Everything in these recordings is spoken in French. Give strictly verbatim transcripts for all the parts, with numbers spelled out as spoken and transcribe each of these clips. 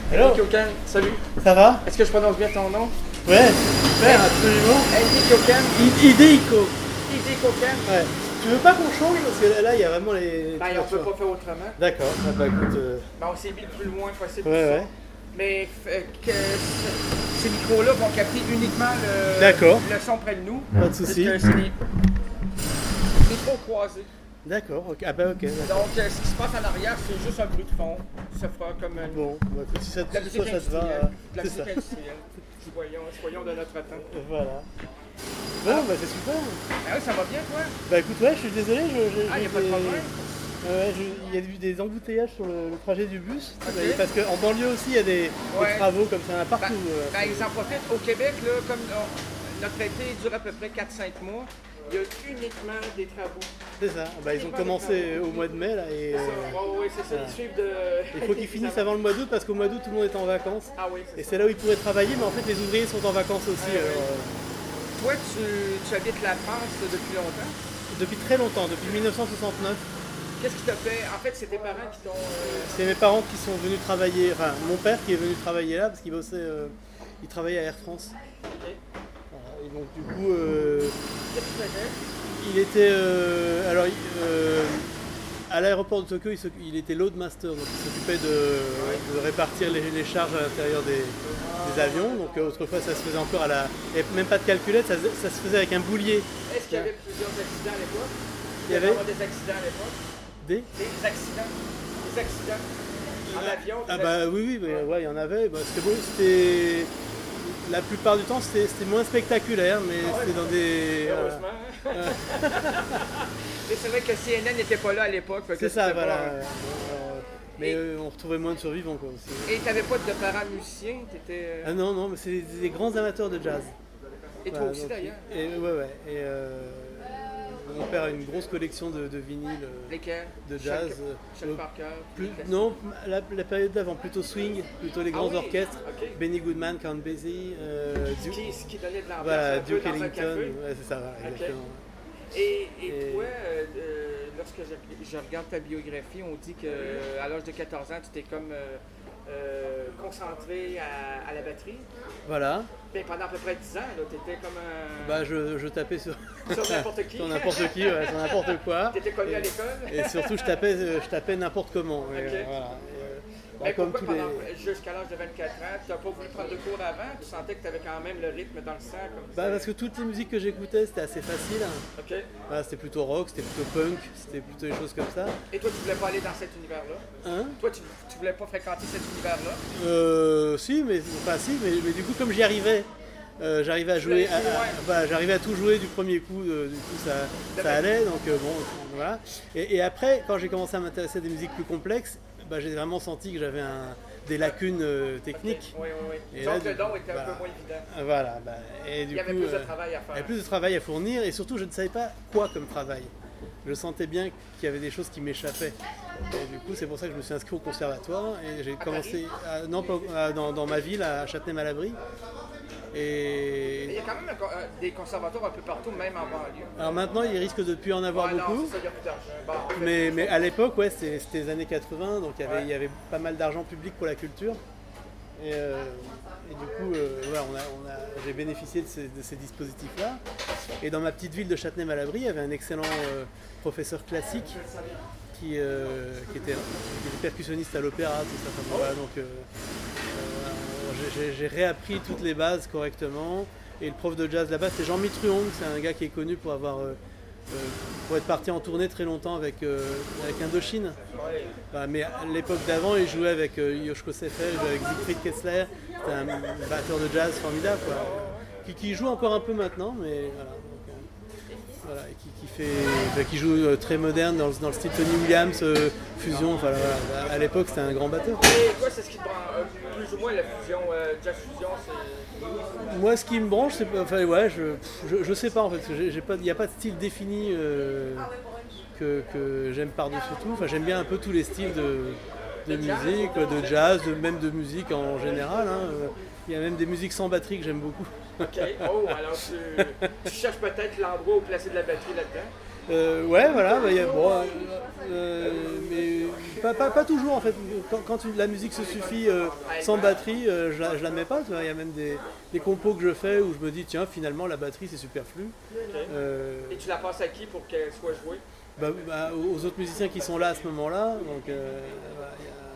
Alors, Andy Kyokan, salut. ça va? Est-ce que je prononce bien ton nom? Ouais, super, absolument. Andy Kyokan. I- Idéico. Andy Kyokan. Ouais. Tu veux pas qu'on change? Parce que là, là, il y a vraiment les. Ben, on peut pas faire autrement. D'accord, ah bah écoute. euh, Ben, on s'est mis le plus loin possible. Ouais, du son. ouais. Mais euh, que ce- ces micros-là vont capter uniquement le, D'accord. le son près de nous. Pas de souci. Parce que c'est des micros croisés. D'accord, ok. Ah bah ok. d'accord. Donc, euh, ce qui se passe en arrière, c'est juste un bruit de fond. Ça fera comme un- Bon, bah écoute, si ça, de la si musique toi, ça te va, industrielle. euh, De la c'est musique ça. industrielle. Soyons, soyons de notre temps. Voilà. Bon, bah c'est super. Ah oui, ça va bien, toi? Bah écoute, ouais, je suis désolé. Je, je, Ah, j'ai y a pas de des- problème. Ouais, je- il y a eu des embouteillages sur le, le trajet du bus. Ok. Parce qu'en banlieue aussi, il y a des, des Ouais. travaux comme ça, il y en a Ben, partout. euh. ben, ils en profitent. Au Québec, là, comme on- notre été dure à peu près quatre à cinq mois, il y a uniquement des travaux. C'est ça. Bah, ils ont commencé au mois de mai là et C'est ça. euh, Ouais, ouais, c'est ça, voilà. ils suivent de. il faut qu'ils finissent avant le mois d'août parce qu'au mois d'août tout le monde est en vacances. Ah oui, c'est Et ça. c'est là où ils pourraient travailler, mais en fait les ouvriers sont en vacances aussi. Ouais, alors, ouais. euh, Toi, tu, tu habites la France depuis longtemps. depuis très longtemps, depuis mille neuf cent soixante-neuf. Qu'est-ce qui t'a fait? En fait, c'est tes parents qui t'ont. euh, C'est mes parents qui sont venus travailler, enfin mon père qui est venu travailler là parce qu'il bossait, euh, il travaillait à Air France. ok. Voilà. Et donc du coup, euh, Qu'est-ce que tu faisais? il était, euh, alors il- euh, à l'aéroport de Tokyo, il, s'oc- il était loadmaster, donc il s'occupait de, de répartir les, les charges à l'intérieur des, des avions. Donc euh, autrefois ça se faisait encore à la, il n'y avait même pas de calculette, ça, se- ça se faisait avec un boulier. Est-ce qu'il y avait plusieurs accidents à l'époque? Il y avait- vraiment des accidents à l'époque? Des Des accidents? Des accidents? En avion? des Ah bah accidents? oui, oui, mais ouais, il y en avait. Bah, c'était beau, c'était. La plupart du temps, c'était c'était moins spectaculaire, mais Ah ouais. c'était dans des. voilà. Heureusement. Mais c'est vrai que C N N n'était pas là à l'époque. fait que C'est ça, c'était pas- voilà. Euh, mais Et- euh, on retrouvait moins de survivants, quoi. aussi. Et t'avais pas de parents musiciens? T'étais. euh, Ah non, non, mais c'est des, des grands amateurs de jazz. Et toi Voilà, aussi donc, d'ailleurs? Et, ouais, ouais. Et euh, mon père a une grosse collection de, de vinyles euh, Lesquels? de jazz. Chuck, euh, Chuck euh, Parker. plus- les classiques. non, la, la période d'avant, plutôt swing, plutôt les Ah grands oui, orchestres. ok. Benny Goodman, Count Basie, euh, Ce Duke, qui, ce qui donnait de l'ambiance voilà, un peu Duke dans un Ellington. café. Ouais, c'est ça, voilà, Ok. exactement. Et, et, Et- toi, euh, euh, lorsque je, je regarde ta biographie, on dit qu'à l'âge de quatorze ans, tu t'es comme euh, euh, concentré à, à la batterie. Voilà. Ben, pendant à peu près dix ans, tu étais comme un. Bah, je, je tapais sur, Sur n'importe qui. sur n'importe qui, ouais, sur n'importe quoi. Tu étais connu Et- à l'école. Et surtout, je tapais, euh, je tapais n'importe comment. Et, Ok. euh, voilà. Et, euh, bah, Mais comme pourquoi tous les... pendant- jusqu'à l'âge de vingt-quatre ans, tu n'as pas voulu prendre de cours avant? Tu sentais que tu avais quand même le rythme dans le sang? Comme Bah, ça? parce que toutes les musiques que j'écoutais, c'était assez facile. Ok. Voilà, c'était plutôt rock, c'était plutôt punk, c'était plutôt des choses comme ça. Et toi, tu voulais pas aller dans cet univers-là? Hein Toi, tu, tu voulais pas fréquenter cet univers-là? Euh, si, mais enfin si, mais, mais du coup comme j'y arrivais, euh, j'arrivais à Tu voulais jouer, à, aller plus à- loin. voilà, j'arrivais à tout jouer du premier coup, euh, du coup ça, ça allait, donc euh, bon, voilà. Et, et après, quand j'ai commencé à m'intéresser à des musiques plus complexes, bah, j'ai vraiment senti que j'avais un- des lacunes euh, techniques. Oui, oui, oui. Et Donc là, le du don coup, était un voilà. peu moins évident. Voilà, bah, et du Il y avait coup, plus de euh, travail à il y faire. avait plus de travail à fournir, et surtout je ne savais pas quoi comme travail. Je sentais bien qu'il y avait des choses qui m'échappaient. Et du coup, c'est pour ça que je me suis inscrit au conservatoire et j'ai commencé, à- non, pas, à- dans, dans ma ville, à Châtenay-Malabry. Mais il y Et a quand même un co- euh, des conservatoires un peu partout, même en banlieue. alors maintenant, il risque de ne plus en avoir Ah non, beaucoup. c'est ça, il y a plus d'argent. Bon, en fait, Mais, je mais trouve- à l'époque, ouais, c'était c'était les années quatre-vingts, donc il y avait, Ouais. il y avait pas mal d'argent public pour la culture. Et, euh, et du coup, euh, voilà, on a, on a- j'ai bénéficié de ces, de ces dispositifs-là. Et dans ma petite ville de Châtenay-Malabry, il y avait un excellent euh, professeur classique qui, euh, qui, était, qui était percussionniste à l'opéra, tout ça. Enfin, voilà, donc, euh, euh, voilà, j'ai- j'ai- j'ai réappris toutes les bases correctement. Et le prof de jazz là-bas, c'est Jean Mitruong, c'est un gars qui est connu pour avoir euh, euh, pour être parti en tournée très longtemps avec, euh, avec Indochine. Ouais. Bah, mais à l'époque d'avant, il jouait avec euh, Yoshiko Sefer, il jouait avec Siegfried Kessler, c'était un batteur de jazz formidable, quoi. Qui, qui joue encore un peu maintenant, mais voilà. Donc, euh, voilà, et qui, qui, fait, bah, qui joue euh, très moderne dans le, dans le style Tony Williams, euh, fusion, enfin voilà. À l'époque, c'était un grand batteur. Et toi, c'est ce qui te prend euh, plus ou moins la fusion, euh, jazz fusion, c'est. Moi, ce qui me branche, c'est pas- enfin ouais, je, je, je sais pas en fait, parce que j'ai- j'ai pas, il n'y a pas de style défini euh, que, que j'aime par-dessus tout. Enfin, j'aime bien un peu tous les styles de, de musique, quoi, de jazz, de, même de musique en général. Hein. Il y a même des musiques sans batterie que j'aime beaucoup. Ok. Oh, alors tu, tu cherches peut-être l'endroit où placer de la batterie là-dedans. Euh, ouais, voilà, bah, y a, bon, euh, euh, mais pas, pas, pas toujours en fait. Quand, quand une- la musique se suffit euh, sans batterie, euh, je, la, je la mets pas. Il y a même des, des compos que je fais où je me dis tiens, finalement la batterie c'est superflu. Ok. Euh, Et tu la passes à qui pour qu'elle soit jouée? bah, bah, aux autres musiciens qui sont là à ce moment-là. Donc, euh, voilà, il y a-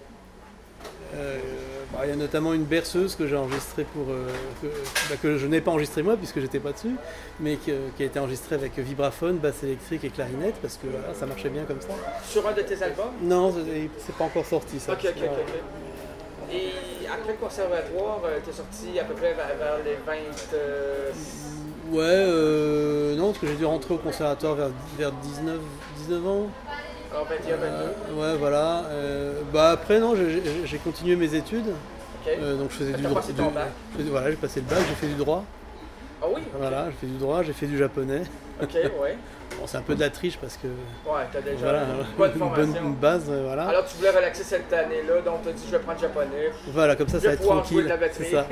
Euh, bah, il y a notamment une berceuse que j'ai enregistrée pour euh, que, bah, que je n'ai pas enregistrée moi puisque j'étais pas dessus, mais que- qui a été enregistrée avec vibraphone, basse électrique et clarinette parce que voilà, ça marchait bien comme ça. Sur un de tes albums? Non, c'est c'est pas encore sorti ça. Ok, ok, ok. ok. Et après le conservatoire, tu es sorti à peu près vers, vers les vingt. euh, Ouais, euh, non, parce que j'ai dû rentrer au conservatoire vers, vers dix-neuf, dix-neuf ans. Alors vingt et un, vingt-deux. Euh, ouais, voilà. Euh, bah après, non, j'ai j'ai- j'ai continué mes études. Ok. Euh, donc je faisais T'as du passé droit. ton du- bac? je faisais- Voilà, j'ai passé le bac, j'ai fait du droit. Ah oui? Voilà, j'ai fait du droit, j'ai fait du japonais. Ok, ouais. Bon, c'est un peu de la triche parce que Ouais, t'as déjà voilà, une bonne une formation. bonne base, euh, voilà. Alors tu voulais relaxer cette année-là, donc tu as dit je vais prendre japonais. Voilà, comme ça, Je ça va vais être pouvoir jouer de tranquille. la batterie. C'est ça.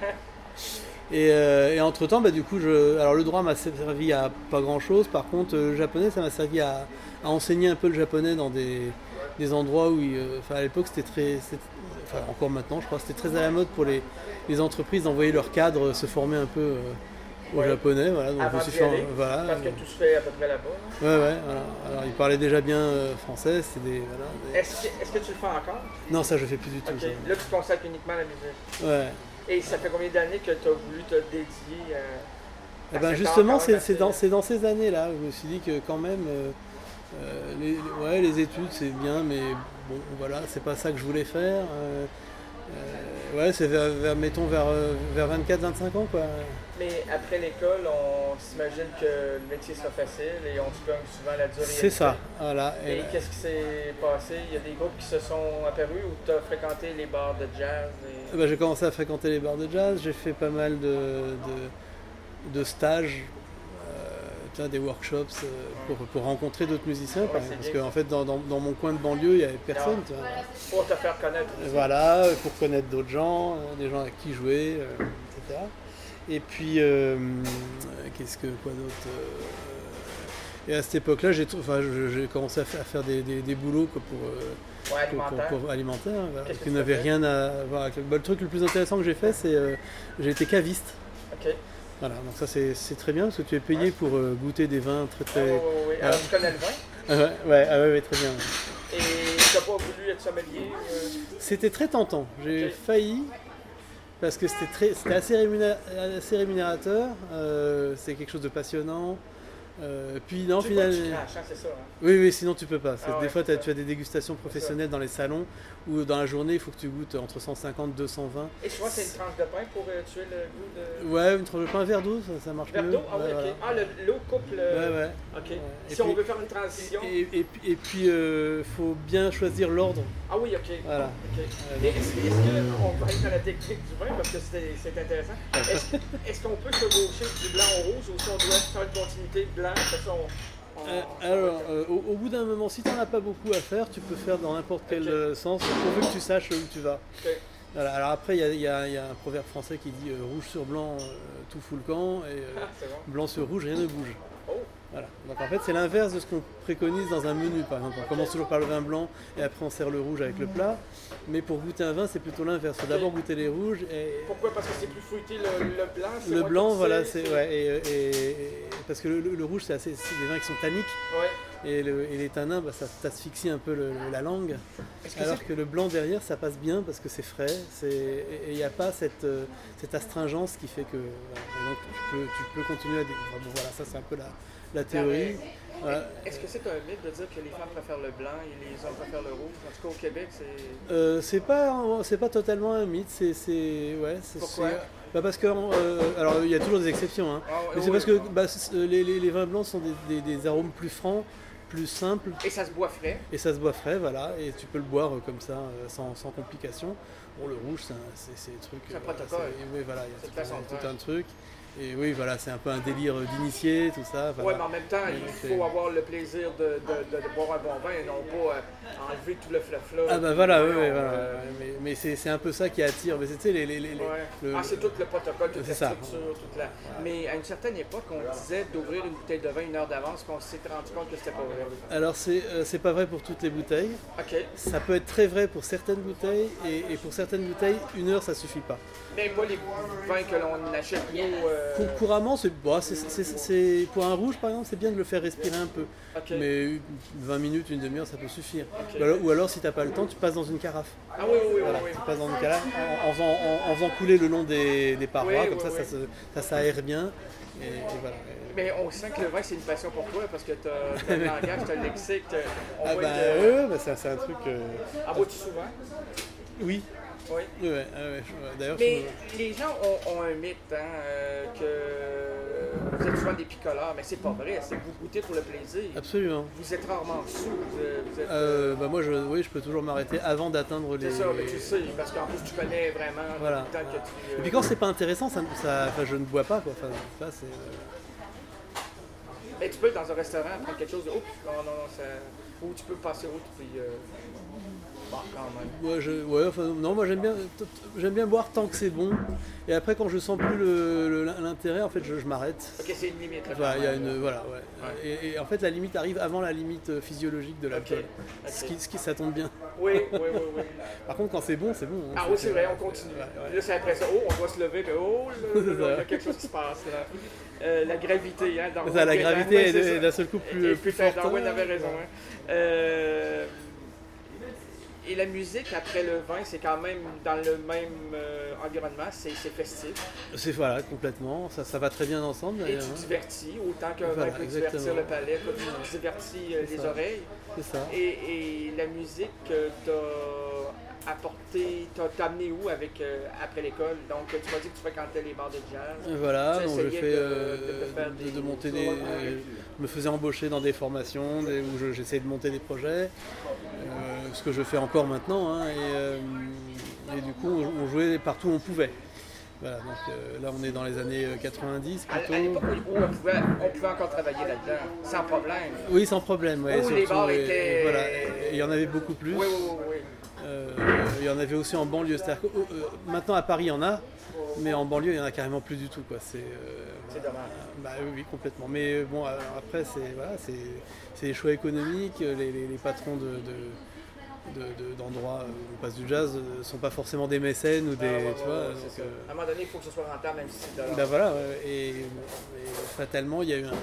Et, euh, et entre temps, bah, du coup, je, alors le droit m'a servi à pas grand chose. Par contre, euh, le japonais, ça m'a servi à, à enseigner un peu le japonais dans des, des endroits où, il, euh, enfin, à l'époque, c'était très, c'était- enfin, encore maintenant, je crois, c'était très à la mode pour les, les entreprises d'envoyer leurs cadres se former un peu euh, au Ouais. japonais. Voilà, donc je Avant me suis d'y fait, aller, voilà. parce que tout se fait à peu près là-bas. hein. Ouais, ouais, voilà. Alors, ils parlaient déjà bien euh, français, c'était des, voilà, des- Est-ce que, est-ce que tu le fais encore? Non, ça, je fais plus du tout. Ok. Ça. Là, tu consacres uniquement à la musique. Ouais. Et ça fait combien d'années que tu as voulu te dédier à. Eh à ben cet justement, art quand c'est même c'est assez- dans, c'est dans ces années-là où je me suis dit que quand même, euh, euh, les, les- ouais, les études c'est bien, mais bon, voilà, c'est pas ça que je voulais faire. Euh, euh, ouais, c'est vers, vers, mettons, vers, euh, vers vingt-quatre vingt-cinq ans, quoi. Mais après l'école, on s'imagine que le métier sera facile et on se gagne souvent la dure C'est réalité. ça, voilà. Et Et là- qu'est-ce qui s'est passé? Il y a des groupes qui se sont apparus ou tu as fréquenté les bars de jazz? Et... eh ben, j'ai commencé à fréquenter les bars de jazz, j'ai fait pas mal de, de, de stages, euh, tu vois, des workshops euh, pour, pour rencontrer d'autres musiciens, Ouais, par c'est exemple, parce bien. qu'en fait, dans, dans, dans mon coin de banlieue, il n'y avait personne. Non. Tu vois. Pour te faire connaître. Et aussi. voilà, pour connaître d'autres gens, euh, des gens avec qui jouer, euh, et cetera. Et puis, euh, euh, qu'est-ce que, quoi d'autre euh, Et à cette époque-là, j'ai, tr- enfin, je- j'ai commencé à faire, à faire des, des, des boulots quoi, pour, euh, Ouais, pour, pour- alimentaire. pour alimentaire, hein, voilà, Qu'est-ce que qui tu n'avaient as fait? rien à voir avec le... Bah, le truc le plus intéressant que j'ai fait, c'est euh, j'ai été caviste. Ok. Voilà, donc ça c'est, c'est très bien parce que tu es payé Ouais. pour euh, goûter des vins très Ouais, très. ouais, ouais, ouais. Alors tu connais le vin Ah ouais, ouais, ah ouais, ouais, très bien. et tu n'as pas voulu être sommelier? euh, C'était très tentant. J'ai Ok. failli parce que c'était très, c'était assez, rémunéra- assez rémunérateur. Euh, c'est quelque chose de passionnant. Euh, puis non, Tu veux pas que finalement. tu craches, hein, c'est ça. hein? Oui, oui, sinon tu peux pas. C'est- Ah ouais, des fois, c'est t'as- ça. tu as des dégustations professionnelles dans les salons où dans la journée, il faut que tu goûtes entre cent cinquante et deux cent vingt. Et souvent, c'est une tranche de pain pour euh, tuer le goût de. Ouais, une tranche de pain, un verre d'eau, ça, ça marche Verre mieux. d'eau? Ah oui, Ouais, ok. voilà. Ah, le- l'eau coupe le. Ouais, ouais. Ok. Ouais. Et Si on puis- veut faire une transition. Et, et, puis- et puis, il faut bien choisir l'ordre. Ah oui, ok. Voilà. Ok. Euh, Et Est-ce est-ce qu'on va aller dans la technique du vin parce que c'est c'est intéressant? Est-ce est-ce qu'on peut chevaucher du blanc au rouge ou si on doit faire une continuité blanc? Parce qu'on- on- Euh, on- alors, euh, au, au bout d'un moment, si tu n'en as pas beaucoup à faire, tu peux faire dans n'importe quel Ok. euh, sens, pourvu que tu saches où tu vas. Ok. Voilà, alors après, il y a, il y a- il y a un proverbe français qui dit euh, rouge sur blanc, euh, tout fout le camp, et euh, Ah, c'est bon. blanc sur rouge, rien ne bouge. Oh, Voilà. Donc en fait, c'est l'inverse de ce qu'on préconise dans un menu. Par exemple, on commence toujours par le vin blanc et après on sert le rouge avec le plat. Mais pour goûter un vin, c'est plutôt l'inverse. Il faut Ok. d'abord goûter les rouges et pourquoi? Parce que c'est plus fruité le, le blanc? c'est le moins blanc, épicé, voilà, c'est ouais, et, et- et- parce que le, le- le rouge, c'est assez, c'est des vins qui sont tanniques Ouais. et, le- et les tanins, bah, ça t'asphyxie un peu le- le- la langue. Est-ce que Alors c'est- que le blanc derrière, ça passe bien parce que c'est frais, c'est, et il n'y a pas cette, euh, cette astringence qui fait que voilà. Et donc tu peux, tu peux continuer à dé- enfin, bon, voilà, ça c'est un peu la, la théorie. Voilà. Est-ce que c'est un mythe de dire que les femmes préfèrent le blanc et les hommes préfèrent le rouge? En tout cas, au Québec, c'est. Euh, c'est pas, c'est pas totalement un mythe, c'est, c'est ouais, c'est, Pourquoi? c'est- bah parce que euh, alors il y a toujours des exceptions, hein. Ah, ouais, Mais c'est oui, parce que oui. bah, c'est- les, les- les vins blancs sont des, des- des arômes plus francs, plus simples, Et ça se boit frais. et ça se boit frais, voilà, et tu peux le boire euh, comme ça, euh, sans, sans complication. Bon, le rouge, c'est, un- c'est, c'est des trucs. C'est un euh, voilà, protocole. c'est- oui, voilà, il y a C'est tout, de la un- santé. tout un truc. Et oui, voilà, c'est un peu un délire d'initié, tout ça. voilà. Ouais, mais en même temps, il Donc, faut euh, avoir le plaisir de, de, de, de boire un bon vin et non pas euh, enlever tout le flafla. Ah bah voilà, oui, Voyons, oui, voilà. euh, Mais, mais c'est, c'est un peu ça qui attire. Mais c'est, les, les, les, Ouais. le, ah, c'est tout le protocole, toute c'est la ça. structure, toute la... Mais à une certaine époque, on disait d'ouvrir une bouteille de vin une heure d'avance, qu'on s'est rendu compte que c'était pas vrai. Alors c'est, euh, c'est pas vrai pour toutes les bouteilles. OK. Ça peut être très vrai pour certaines bouteilles, et, et pour certaines bouteilles, une heure ça suffit pas. Mais pas les vins que l'on achète, nous... Euh... Cou- Couramment, c'est, bon, c'est, c'est, c'est, c'est, pour un rouge par exemple, c'est bien de le faire respirer un peu. Okay. Mais vingt minutes, une demi-heure, ça peut suffire. Okay. Ou, alors, ou alors si t'as pas le temps, tu passes dans une carafe. Ah oui, oui, oui. Voilà, oui, oui. tu passes dans une carafe en, en, faisant, en, en faisant couler le long des, des parois, oui, comme oui, ça, oui. ça, se, ça s'aère bien. Et, et voilà. Mais on sent que le vin, c'est une passion pour toi, parce que tu as le langage, tu as le lexique. Ah bah, de... ouais, ouais, bah c'est, c'est un truc... Euh... En bois-tu souvent? Oui. Oui. Ouais, ouais, ouais, d'ailleurs, mais je... les gens ont, ont un mythe, hein, euh, que vous êtes souvent des picoleurs, mais c'est pas vrai, c'est que vous goûtez pour le plaisir. Absolument. Vous êtes rarement sous. Vous êtes, vous êtes, euh, bah moi, je, oui, je peux toujours m'arrêter avant d'atteindre les... C'est ça, mais tu sais, parce qu'en plus, tu connais vraiment voilà. le temps que tu... Euh... Et puis quand c'est pas intéressant, ça, ça, enfin, je ne bois pas, quoi. Enfin, ça, c'est... Euh... Mais tu peux, dans un restaurant, prendre quelque chose de... Oups, non, non, non, ça... Ou tu peux passer autre, puis... Euh... Bon, quand même. Ouais, je, ouais, enfin, non, moi j'aime bien, j'aime bien boire tant que c'est bon. Et après, quand je sens plus le, le, l'intérêt, en fait, je, je m'arrête. Ok, c'est une limite. Là, voilà, il y a une, voilà, ouais. ouais. Et, et en fait, la limite arrive avant la limite physiologique de l'alcool. Okay. Okay. Ce, qui, ce qui, ça tombe bien. Oui, oui, oui, oui. Par contre, quand c'est bon, c'est bon. Hein, ah c'est, oui, c'est vrai, on continue. Ouais, ouais. Là, c'est après ça. Oh, on doit se lever. Oh, là, là, là, il y a quelque chose qui se passe là. Euh, la gravité, hein. Dans ça, la gravité est, est d'un seul coup plus, et, plus plus forte. Darwin avait raison. Hein. Euh... Et la musique, après le vin, c'est quand même dans le même euh, environnement, c'est, c'est festif. C'est voilà, complètement, ça, ça va très bien ensemble. Et tu hein. divertis, autant qu'un voilà, vin peut exactement. divertir le palais, comme tu divertis euh, les ça. oreilles. C'est ça. Et, et la musique euh, t'a apporté, t'a, t'a amené où avec, euh, après l'école? Donc tu m'as dit que tu fréquentais les bars de jazz. Voilà, donc je fais de, euh, de, de, de, de monter des... Euh, je me faisais embaucher dans des formations des, où je, j'essayais de monter des projets. Euh, ce que je fais encore maintenant, hein, et, euh, et du coup on, on jouait partout où on pouvait. Voilà, donc euh, là on est dans les années quatre-vingt-dix plutôt. À, à l'époque où on pouvait, on pouvait encore travailler là-dedans, sans problème. Oui, sans problème. Ouais, où surtout, les bars et, étaient... Et voilà, et il y en avait beaucoup plus. Oui, oui, oui. Euh, il y en avait aussi en banlieue. C'est-à-dire que, euh, maintenant à Paris il y en a, mais en banlieue il y en a carrément plus du tout. Quoi. C'est, euh, c'est dommage. Bah, oui, oui, complètement. Mais bon, alors, après c'est, voilà, c'est, c'est les choix économiques, les, les, les patrons de... de De, de, d'endroits où on passe du jazz ne sont pas forcément des mécènes ou des... Ah, ouais, tu ouais, vois, ouais, donc, c'est euh... À un moment donné, il faut que ce soit rentable, même si c'est de l'or. Ben voilà, ouais, et, et fatalement, il y a eu un,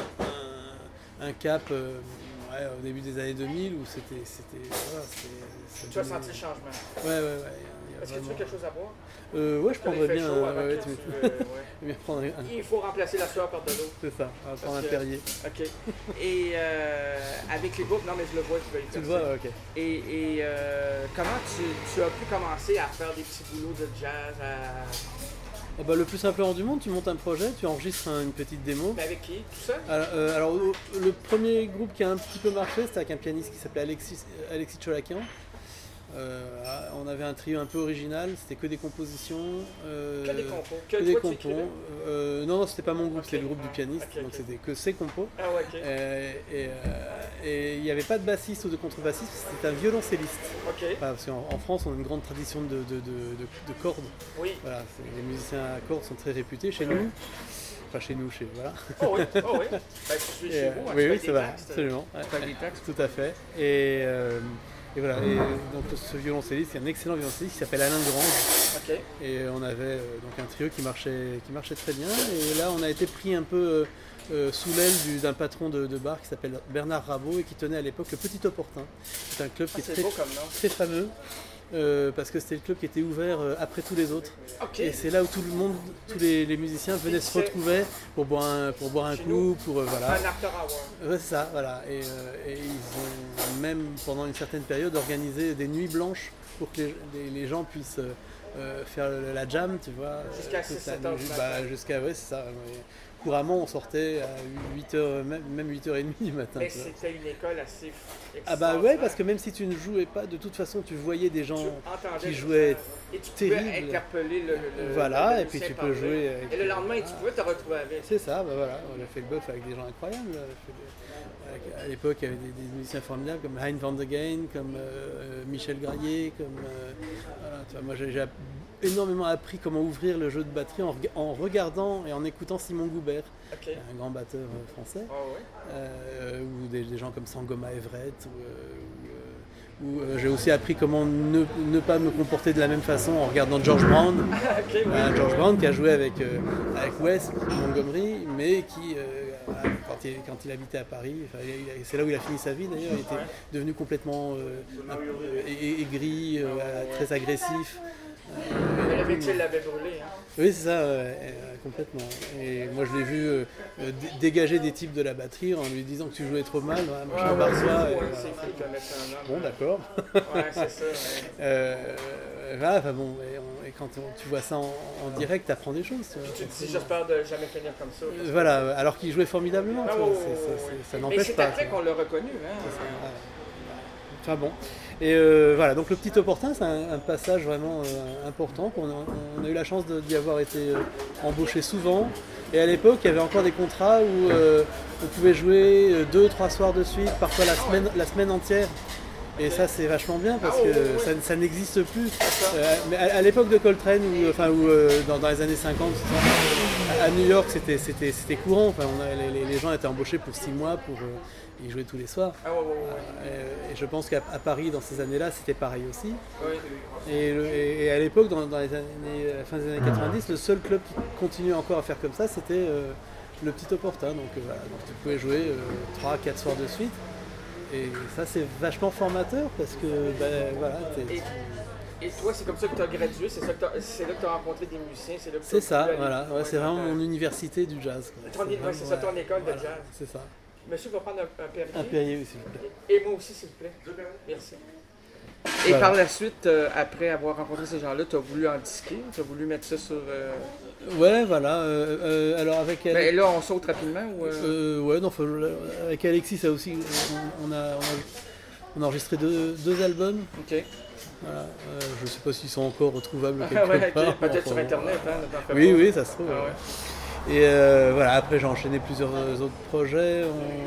un, un cap euh, ouais, au début des années deux mille où c'était... c'était, voilà, c'était tu as senti le changement? Ouais, ouais, ouais. Y a Est-ce vraiment... que tu veux quelque chose à boire? Euh, ouais, je prendrais bien. Chaud Euh, ouais, tu, tu... euh, ouais. bien prendre un... Il faut remplacer la sueur par de l'eau. C'est ça, on va prendre un que... Perrier. Ok. Et euh, avec les groupes, non mais je le vois, je vais y Tu le vois, ok. Et, et euh, comment tu, tu as pu commencer à faire des petits boulots de jazz à... Oh bah, le plus simplement du monde, tu montes un projet, tu enregistres un, une petite démo. Mais avec qui? Tout seul? Alors, euh, alors, le premier groupe qui a un petit peu marché, c'était avec un pianiste qui s'appelait Alexis, Alexis Cholakian. Euh, on avait un trio un peu original, c'était que des compositions. Euh, que des compos? Que, que des toi, compos. Euh, non, non, c'était pas mon groupe, okay. C'était le groupe ah, du pianiste, okay, donc okay. c'était que ses compos. Ah, ouais, okay. euh, et il n'y avait pas de bassiste ou de contrebassiste, c'était un violoncelliste. Okay. Enfin, parce qu'en en France, on a une grande tradition de, de, de, de, de cordes. Oui. Voilà, les musiciens à cordes sont très réputés chez nous. Enfin, chez nous, chez voilà. Oh oui, oh oui. Ben, je suis chez vous, hein, oui, tu oui, fais c'est vrai, textes, absolument. Tu fais des textes. Tout à fait. Et, euh, et voilà. Et donc ce violoncelliste, c'est un excellent violoncelliste qui s'appelle Alain Grange. Okay. Et on avait euh, donc un trio qui marchait, qui marchait très bien. Et là, on a été pris un peu euh, euh, sous l'aile du, d'un patron de, de bar qui s'appelle Bernard Rabot et qui tenait à l'époque le Petit Opportun. C'est un club qui ah, est, est très, très fameux. Euh, parce que c'était le club qui était ouvert euh, après tous les autres. Okay. Et c'est là où tout le monde, tous les, les musiciens venaient se retrouver pour boire un, pour boire un coup, nous, pour euh, voilà. Un after hour. Ouais, c'est ça, voilà. Et, euh, et ils ont même pendant une certaine période organisé des nuits blanches pour que les, les, les gens puissent euh, faire la jam, tu vois. Jusqu'à six sept heures. Bah, jusqu'à, ouais, c'est ça. Ouais. Couramment, on sortait à huit heures, même huit heures trente du matin. Mais c'était une école assez Ah bah ouais, parce que même si tu ne jouais pas, de toute façon, tu voyais des gens qui jouaient Et tu terrible. pouvais interpeller le, le Voilà, le et puis tu musicien peux par jouer là. avec- Et le lendemain, tu pouvais te retrouver avec. C'est ça, bah voilà, on a fait le bœuf avec des gens incroyables. On a fait des- avec- à l'époque, il y avait des, des musiciens formidables comme Hein van de Geyn, comme euh, Michel Graillet, comme euh, voilà, tu vois, moi j'ai, j'ai énormément appris comment ouvrir le jeu de batterie en, rega- en regardant et en écoutant Simon Goubert, Ok. un grand batteur euh, français, Ah ouais. euh, ou des, des gens comme Sangoma Everett, ou, euh, ou, euh, où euh, j'ai aussi appris comment ne, ne pas me comporter de la même façon en regardant George Brown. Ah, ok, oui, Euh, oui, George oui. Brown qui a joué avec, euh, avec Wes Montgomery, mais qui, euh, a- quand, il, quand il habitait à Paris, enfin, il a- c'est là où il a fini sa vie d'ailleurs, il était Ouais. devenu complètement euh, un peu, euh, a- aigri, euh, très agressif. Mais le métier l'avait brûlé. Hein. Oui, c'est ça, euh, euh, complètement. Et moi je l'ai vu euh, euh, dé- dégager des types de la batterie en lui disant que tu jouais trop mal, ouais, machin, Ouais, ouais, barre-toi, c'est fou, et hein, voilà. c'est fou de mettre un homme. Bon, d'accord. Ouais, c'est ça. Ouais. Euh, voilà, enfin bon, et, on- et quand on- tu vois ça en, en direct, tu apprends des choses. tu vois. Tu te dis, j'espère de jamais finir comme ça. parce Euh, que- Voilà, alors qu'il jouait formidablement, Ah, tu vois, ouais, c'est- ouais, c'est- ouais, c'est- ouais. ça Mais n'empêche c'est pas. après ça. qu'on l'a reconnu. Hein. Ouais. Enfin bon. Et euh, voilà, donc le petit opportun, c'est un, un passage vraiment euh, important. qu'on a- on a eu la chance de- d'y avoir été euh, embauché souvent. Et à l'époque, il y avait encore des contrats où euh, on pouvait jouer euh, deux, trois soirs de suite, parfois la semaine, la semaine entière. Et ça, c'est vachement bien parce Ah, ouais, que ouais, ouais. ça, ça n'existe plus. Euh, mais à, à l'époque de Coltrane, ou enfin, où, euh, dans, dans les années cinquante, tout ça, à, à New York, c'était, c'était, c'était courant. Enfin, on a- les, les- les gens étaient embauchés pour six mois pour euh, y jouer tous les soirs. Ah, ouais, ouais, ouais. Euh, et je pense qu'à à Paris, dans ces années-là, c'était pareil aussi. Oui. Et, le- et- et à l'époque, dans, dans les années, à la fin des années quatre-vingt-dix, le seul club qui continuait encore à faire comme ça, c'était euh, le Petit Opportun. Donc, euh, voilà, donc tu pouvais jouer trois quatre soirs de suite. Et ça, c'est vachement formateur parce que, ben, voilà, t'es- Et, et toi, c'est comme ça que tu as gradué, c'est, ça que t'as- c'est là que tu as rencontré des musiciens, c'est là que c'est t'as ça, voulu aller voilà. plus Ouais, loin c'est vraiment dans ta- mon université du jazz. quoi. Ton- ouais, vraiment, c'est ça, ton école de voilà, jazz. C'est ça. Monsieur va prendre un, un Perrier. Un Perrier, oui, s'il vous plaît. Et moi aussi, s'il vous plaît. Merci. Et Voilà. par la suite, euh, après avoir rencontré ces gens-là, tu as voulu en disquer, tu as voulu mettre ça sur. euh, Ouais, voilà. euh, euh, alors, avec elle. Ben, là, on saute rapidement ou. euh, Euh, ouais, non, enfin, avec Alexis, ça aussi, on, on a, on, a, on a enregistré deux, deux albums. Ok. Voilà. Euh, je sais pas s'ils sont encore retrouvables Ah quelque ouais, part. ok. Peut-être Enfin, sur Internet, hein, t'en fais Oui, pas. oui, ça se trouve. Ah ouais. ouais. Et euh, voilà, après j'ai enchaîné plusieurs autres projets.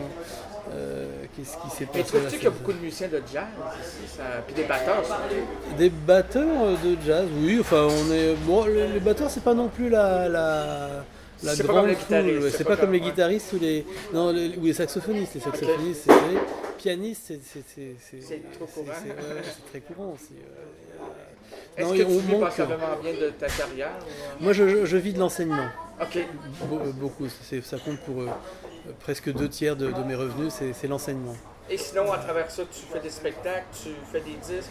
On- euh, Qu'est-ce qui s'est Mais passé trouves-tu là, qu'il y a ça- beaucoup de musiciens de jazz ici, ça... puis des batteurs surtout? Des batteurs de jazz, oui. Enfin, on est bon. Les, les batteurs, c'est pas non plus la la, la C'est pas grande comme les foule, guitaristes, ouais. c'est C'est pas pas comme comme- les ouais. guitaristes ou les non les, ou les saxophonistes. Les saxophonistes, c'est vrai. Pianistes, c'est c'est c'est c'est C'est trop c'est- courant. c'est- ouais, ouais, c'est très courant aussi. euh, Est-ce non, que on tu vis manque- passablement bien de ta carrière? ou, Moi, je, je- je vis de l'enseignement. euh? Ok. Be- euh, beaucoup. C'est- ça compte pour euh, euh, presque deux tiers de, de mes revenus, c'est c'est l'enseignement. Et sinon, à travers ça, tu fais des spectacles, tu fais des disques.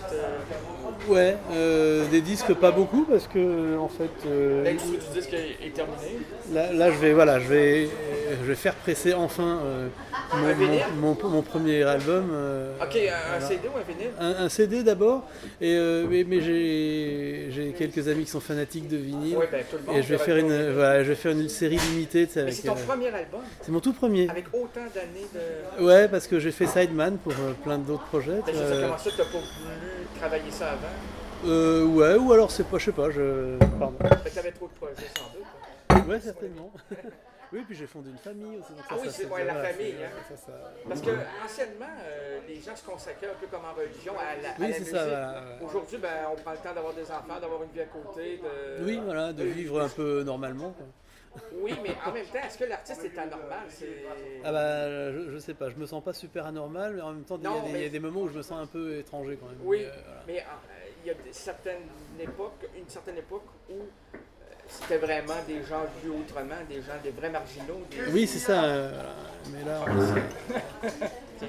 euh, Ouais, euh, des disques pas beaucoup parce que en fait, euh, L'industrie du disque est, est terminée. là, là, je vais voilà, je vais, euh, je vais faire presser enfin euh, mon, Un vinyle? mon- mon- mon premier album. euh, Ok, un, un voilà. C D ou un vinyle? Un, un C D d'abord, et euh, mais, mais j'ai j'ai quelques amis qui sont fanatiques de vinyle. Oui, ben tout le monde. Et je vais fera faire le une, vinyle. voilà, je vais faire une série limitée, tu sais, Mais avec. c'est ton euh, premier album, c'est mon tout premier. avec autant d'années de. Ouais, parce que j'ai fait Sideman pour euh, plein d'autres projets. Mais je sais euh, comment ça, tu n'as pas voulu travailler ça avant. euh, ouais, ou alors c'est pas, je sais pas, je. Pardon. Tu avais trop de projets sans doute. Ouais, certainement. Oui, puis j'ai fondé une famille aussi. Donc ça, Ah oui, ça, c'est- ça, ouais, la voilà, famille, c'est- hein. ça, ça- Parce que anciennement, euh, les gens se consacraient un peu comme en religion à la, à Oui, la c'est musique. ça, voilà, ouais. Aujourd'hui, ben, on prend le temps d'avoir des enfants, d'avoir une vie à côté. De... Oui, voilà, de vivre un peu normalement. Quoi. Oui, mais en même temps, est-ce que l'artiste est anormal? C'est... Ah bah, je, je sais pas, je me sens pas super anormal, mais en même temps, il y a Non, des- il mais- y, a des moments où je me sens un peu étranger quand même. Oui, Mais, euh, voilà. mais euh, il y a des- certaines époques, une certaine époque où euh, c'était vraiment des gens vus autrement, des gens, des vrais marginaux. Des... Oui, c'est ça. euh, voilà. Mais là, on- C'est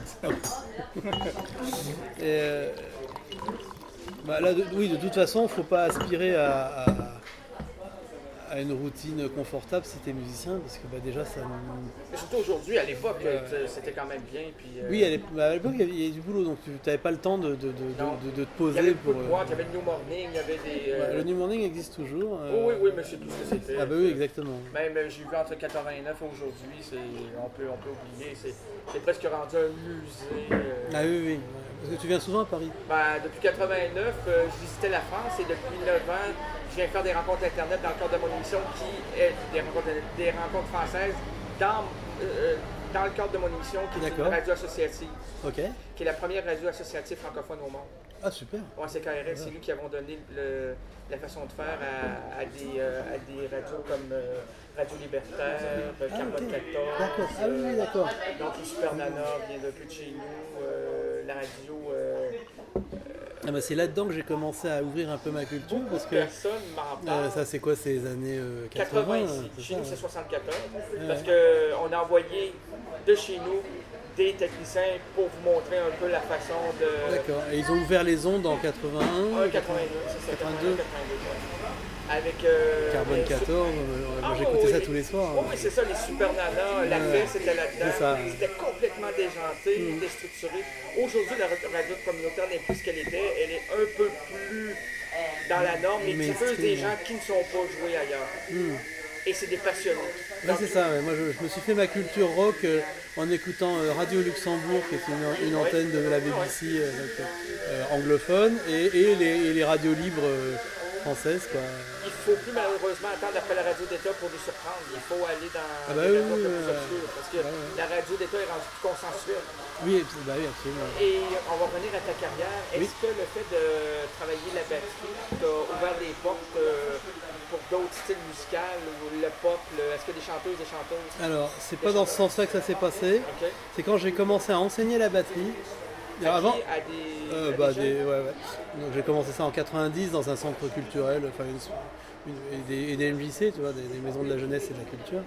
jamais écoute. Et, euh, bah là, de- oui, de toute façon, faut pas aspirer à, à, à une routine confortable si tu es musicien, parce que bah, déjà, ça. nous- Mais surtout aujourd'hui, à l'époque, euh, c'était quand même bien. Puis, euh, Oui, à l'ép- bah, à l'époque, il y avait- il y avait du boulot, donc tu n'avais pas le temps de, de, de, Non. de, de- de te il y poser avait pour. beaucoup de euh, boîtes, il y avait le New Morning, il y avait des... euh, ouais, le New Morning existe toujours. euh, Oh oui, oui, mais je sais plus ce que c'était. Ah bah oui, exactement. Même euh, j'ai vu entre quatre-vingt-neuf et aujourd'hui, c'est, on, peut, on peut oublier, c'est, c'est presque rendu un musée. euh, Ah oui, oui. Parce que tu viens souvent à Paris. Ben, depuis quatre-vingt-neuf, euh, je visitais la France et depuis neuf ans, je viens faire des rencontres Internet dans le cadre de mon émission qui est des rencontres, des rencontres françaises dans, euh, dans le cadre de mon émission qui est une D'accord. radio associative, Ok. qui est la première radio associative francophone au monde. Ah, super. Ouais, c'est K R S, c'est nous qui avons donné le- la façon de faire à, à des, euh, à des radios comme euh, Radio Libertaire, euh, Ah, Carbone ok. quatorze. D'accord. Ah oui, oui, d'accord. Donc, le Super Nana vient de plus de chez nous, euh, la radio. Euh, Ah bah c'est là-dedans que j'ai commencé à ouvrir un peu ma culture parce que personne m'en parle. euh, ça c'est quoi, ces années euh, quatre-vingts quatre-vingt-six. c'est Chez ça, nous, c'est ouais. soixante-quatorze. Ouais. Parce qu'on a envoyé de chez nous des techniciens pour vous montrer un peu la façon de. D'accord. Et ils ont ouvert les ondes en Un quatre-vingt-un, quatre-vingt-deux, c'est ça. quatre-vingt-deux. quatre-vingt-deux, ouais. Avec. Euh, Carbone les- quatorze. euh, Ah, moi j'écoutais oui, ça oui. tous les soirs. Oui, hein. oui, c'est ça, les Super Nana, la Ouais. paix, c'était là-dedans. C'est ça. C'était complètement déjanté, Mm. déstructuré. Aujourd'hui, la radio communautaire n'est plus ce qu'elle était. Elle est un peu plus dans la norme, mais diffuse Mainstream, des ouais. gens qui ne sont pas joués ailleurs. Hmm. Et c'est des passionnés. Ouais, Donc, c'est ça, ouais. Moi je, je me suis fait ma culture rock euh, en écoutant euh, Radio Luxembourg, qui est une, une antenne de la B B C euh, donc, euh, anglophone, et, et, les, et les radios libres euh, françaises. Quoi. il ne faut plus malheureusement attendre après la radio d'État pour les surprendre. Il faut aller dans Ah bah les oui, radios un peu oui, plus ouais. obscures, parce que Ouais, ouais. la radio d'État est rendue plus consensuelle. Oui, abs- bah oui, absolument. Et on va revenir à ta carrière. Est-ce Oui. que le fait de travailler la batterie t'a ouvert des portes euh, pour d'autres styles musicaux, ou le pop, le- est-ce que des chanteuses, des chanteuses? Alors, c'est pas dans ce sens-là que ça s'est passé. Ok. C'est quand j'ai commencé à enseigner la batterie. Alors, À avant, qui? À des, euh, à bah, des des- jeunes? ouais, ouais. Donc, j'ai commencé ça en quatre-vingt-dix dans un centre culturel, enfin une, une- et des, et des M J C, tu vois, des, des maisons de la jeunesse et de la culture.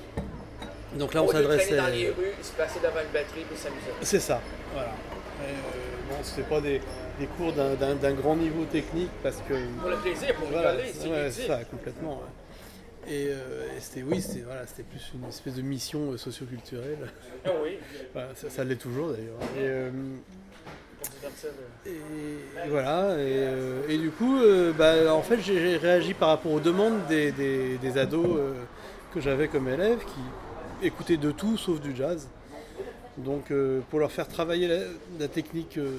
Donc là, on Au lieu de traîner s'adressait. dans les rues, se placer devant une batterie et s'amuser. C'est ça, voilà. Et, euh, bon, c'était pas des, des cours d'un, d'un- d'un grand niveau technique parce que. Pour le plaisir, pour Voilà, rigoler, c'est ouais, ludique. c'est ça, complètement. Ouais. Et, euh, et c'était, oui, c'était, voilà, c'était plus une espèce de mission euh, socio-culturelle. Ah oui, Voilà, ça, ça l'est toujours d'ailleurs. Et, euh, pour divertir le- et- et voilà. Et, euh, et du coup, euh, bah, en fait, j'ai, j'ai réagi par rapport aux demandes des, des- des ados euh, que j'avais comme élèves qui écoutaient de tout sauf du jazz. Donc, euh, pour leur faire travailler la, la technique euh,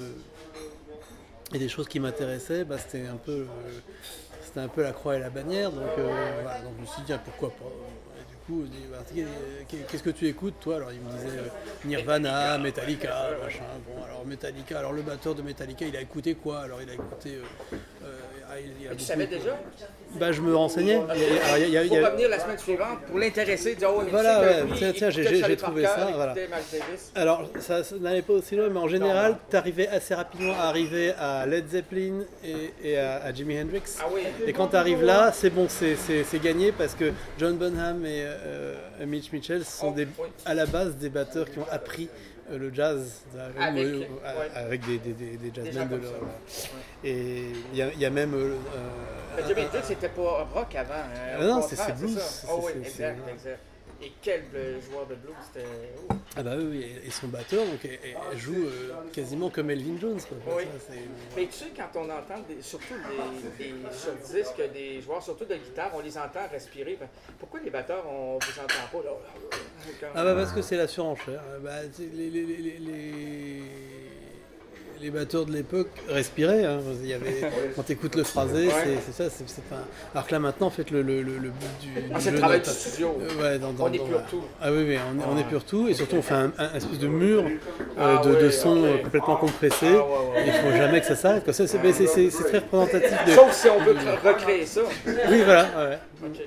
et des choses qui m'intéressaient, bah, c'était un peu, euh, c'était un peu la croix et la bannière. Donc, euh, voilà, donc je me suis dit, ah, pourquoi pas. Et du coup, je dis, bah, qu'est-ce que tu écoutes, toi? Alors, il me disait euh, Nirvana, Metallica, machin. Bon, alors Metallica, alors le batteur de Metallica, il a écouté quoi? Alors, il a écouté. euh, euh, ah, il y a Et tu beaucoup- savais déjà? Bah, je me renseignais. Il y a- alors, il y a- il y a- Il il y faut a- revenir la semaine suivante pour l'intéresser, dire oh, mais Voilà, tu sais ouais, que lui, tiens, tiens, il j'ai- écoutait j'ai Charlie trouvé Parker, ça, il voilà. écoutait Miles Davis. Alors, ça, ça n'allait pas aussi loin, mais en général, tu arrivais assez rapidement à arriver à Led Zeppelin et, et à, à Jimi Hendrix. Ah oui. Et quand tu arrives là, c'est bon, c'est, c'est, c'est gagné parce que John Bonham et euh, Mitch Mitchell sont des, oui. à la base des batteurs qui ont appris euh, le jazz euh, Avec, euh, ouais. avec des, des, des, des Des jazzmen gens de comme leur. ça. Et il y a, il y a même. euh, Mais euh, Jimi un- Hendrix, c'était pas rock avant. hein, Ah au non, contraire, c'est- c'est blues, ça. c'est- Oh oui, c'est- exact, c'est- exact. Et quel euh, joueur de blues, c'était. oh. Ah bah oui, oui, et- et son batteur donc, et- et- elle joue euh, quasiment comme Elvin Jones. Quoi. Oui. Ça, c'est- Mais tu sais, quand on entend des- surtout des, des, sur disques, des joueurs, surtout de guitare, on les entend respirer. Ben, pourquoi les batteurs, on vous entend pas? Là, comme- Ah bah parce que c'est la surenchère. Bah, tu sais, les, les, les, les, les- les batteurs de l'époque respiraient. Hein. Il y avait, quand tu écoutes le phrasé, Ouais. c'est, c'est ça. C'est, c'est pas... Alors que là maintenant, en fait, le, le, le, le but du, Ah, du c'est le jeu travail dans- du studio. Euh, ouais, dans- dans- On est dans- pur tout. Ah oui, oui, on, est- on est pur tout. Et surtout, on fait un, un espèce de mur euh, Ah de, de ouais, son ok. euh, complètement compressé. Ah ouais, ouais. Et il ne faut jamais que ça s'arrête. quoi. Ça, c'est, mais c'est, c'est, c'est très représentatif de... Sauf si on veut recréer ça. Oui, voilà. Ouais.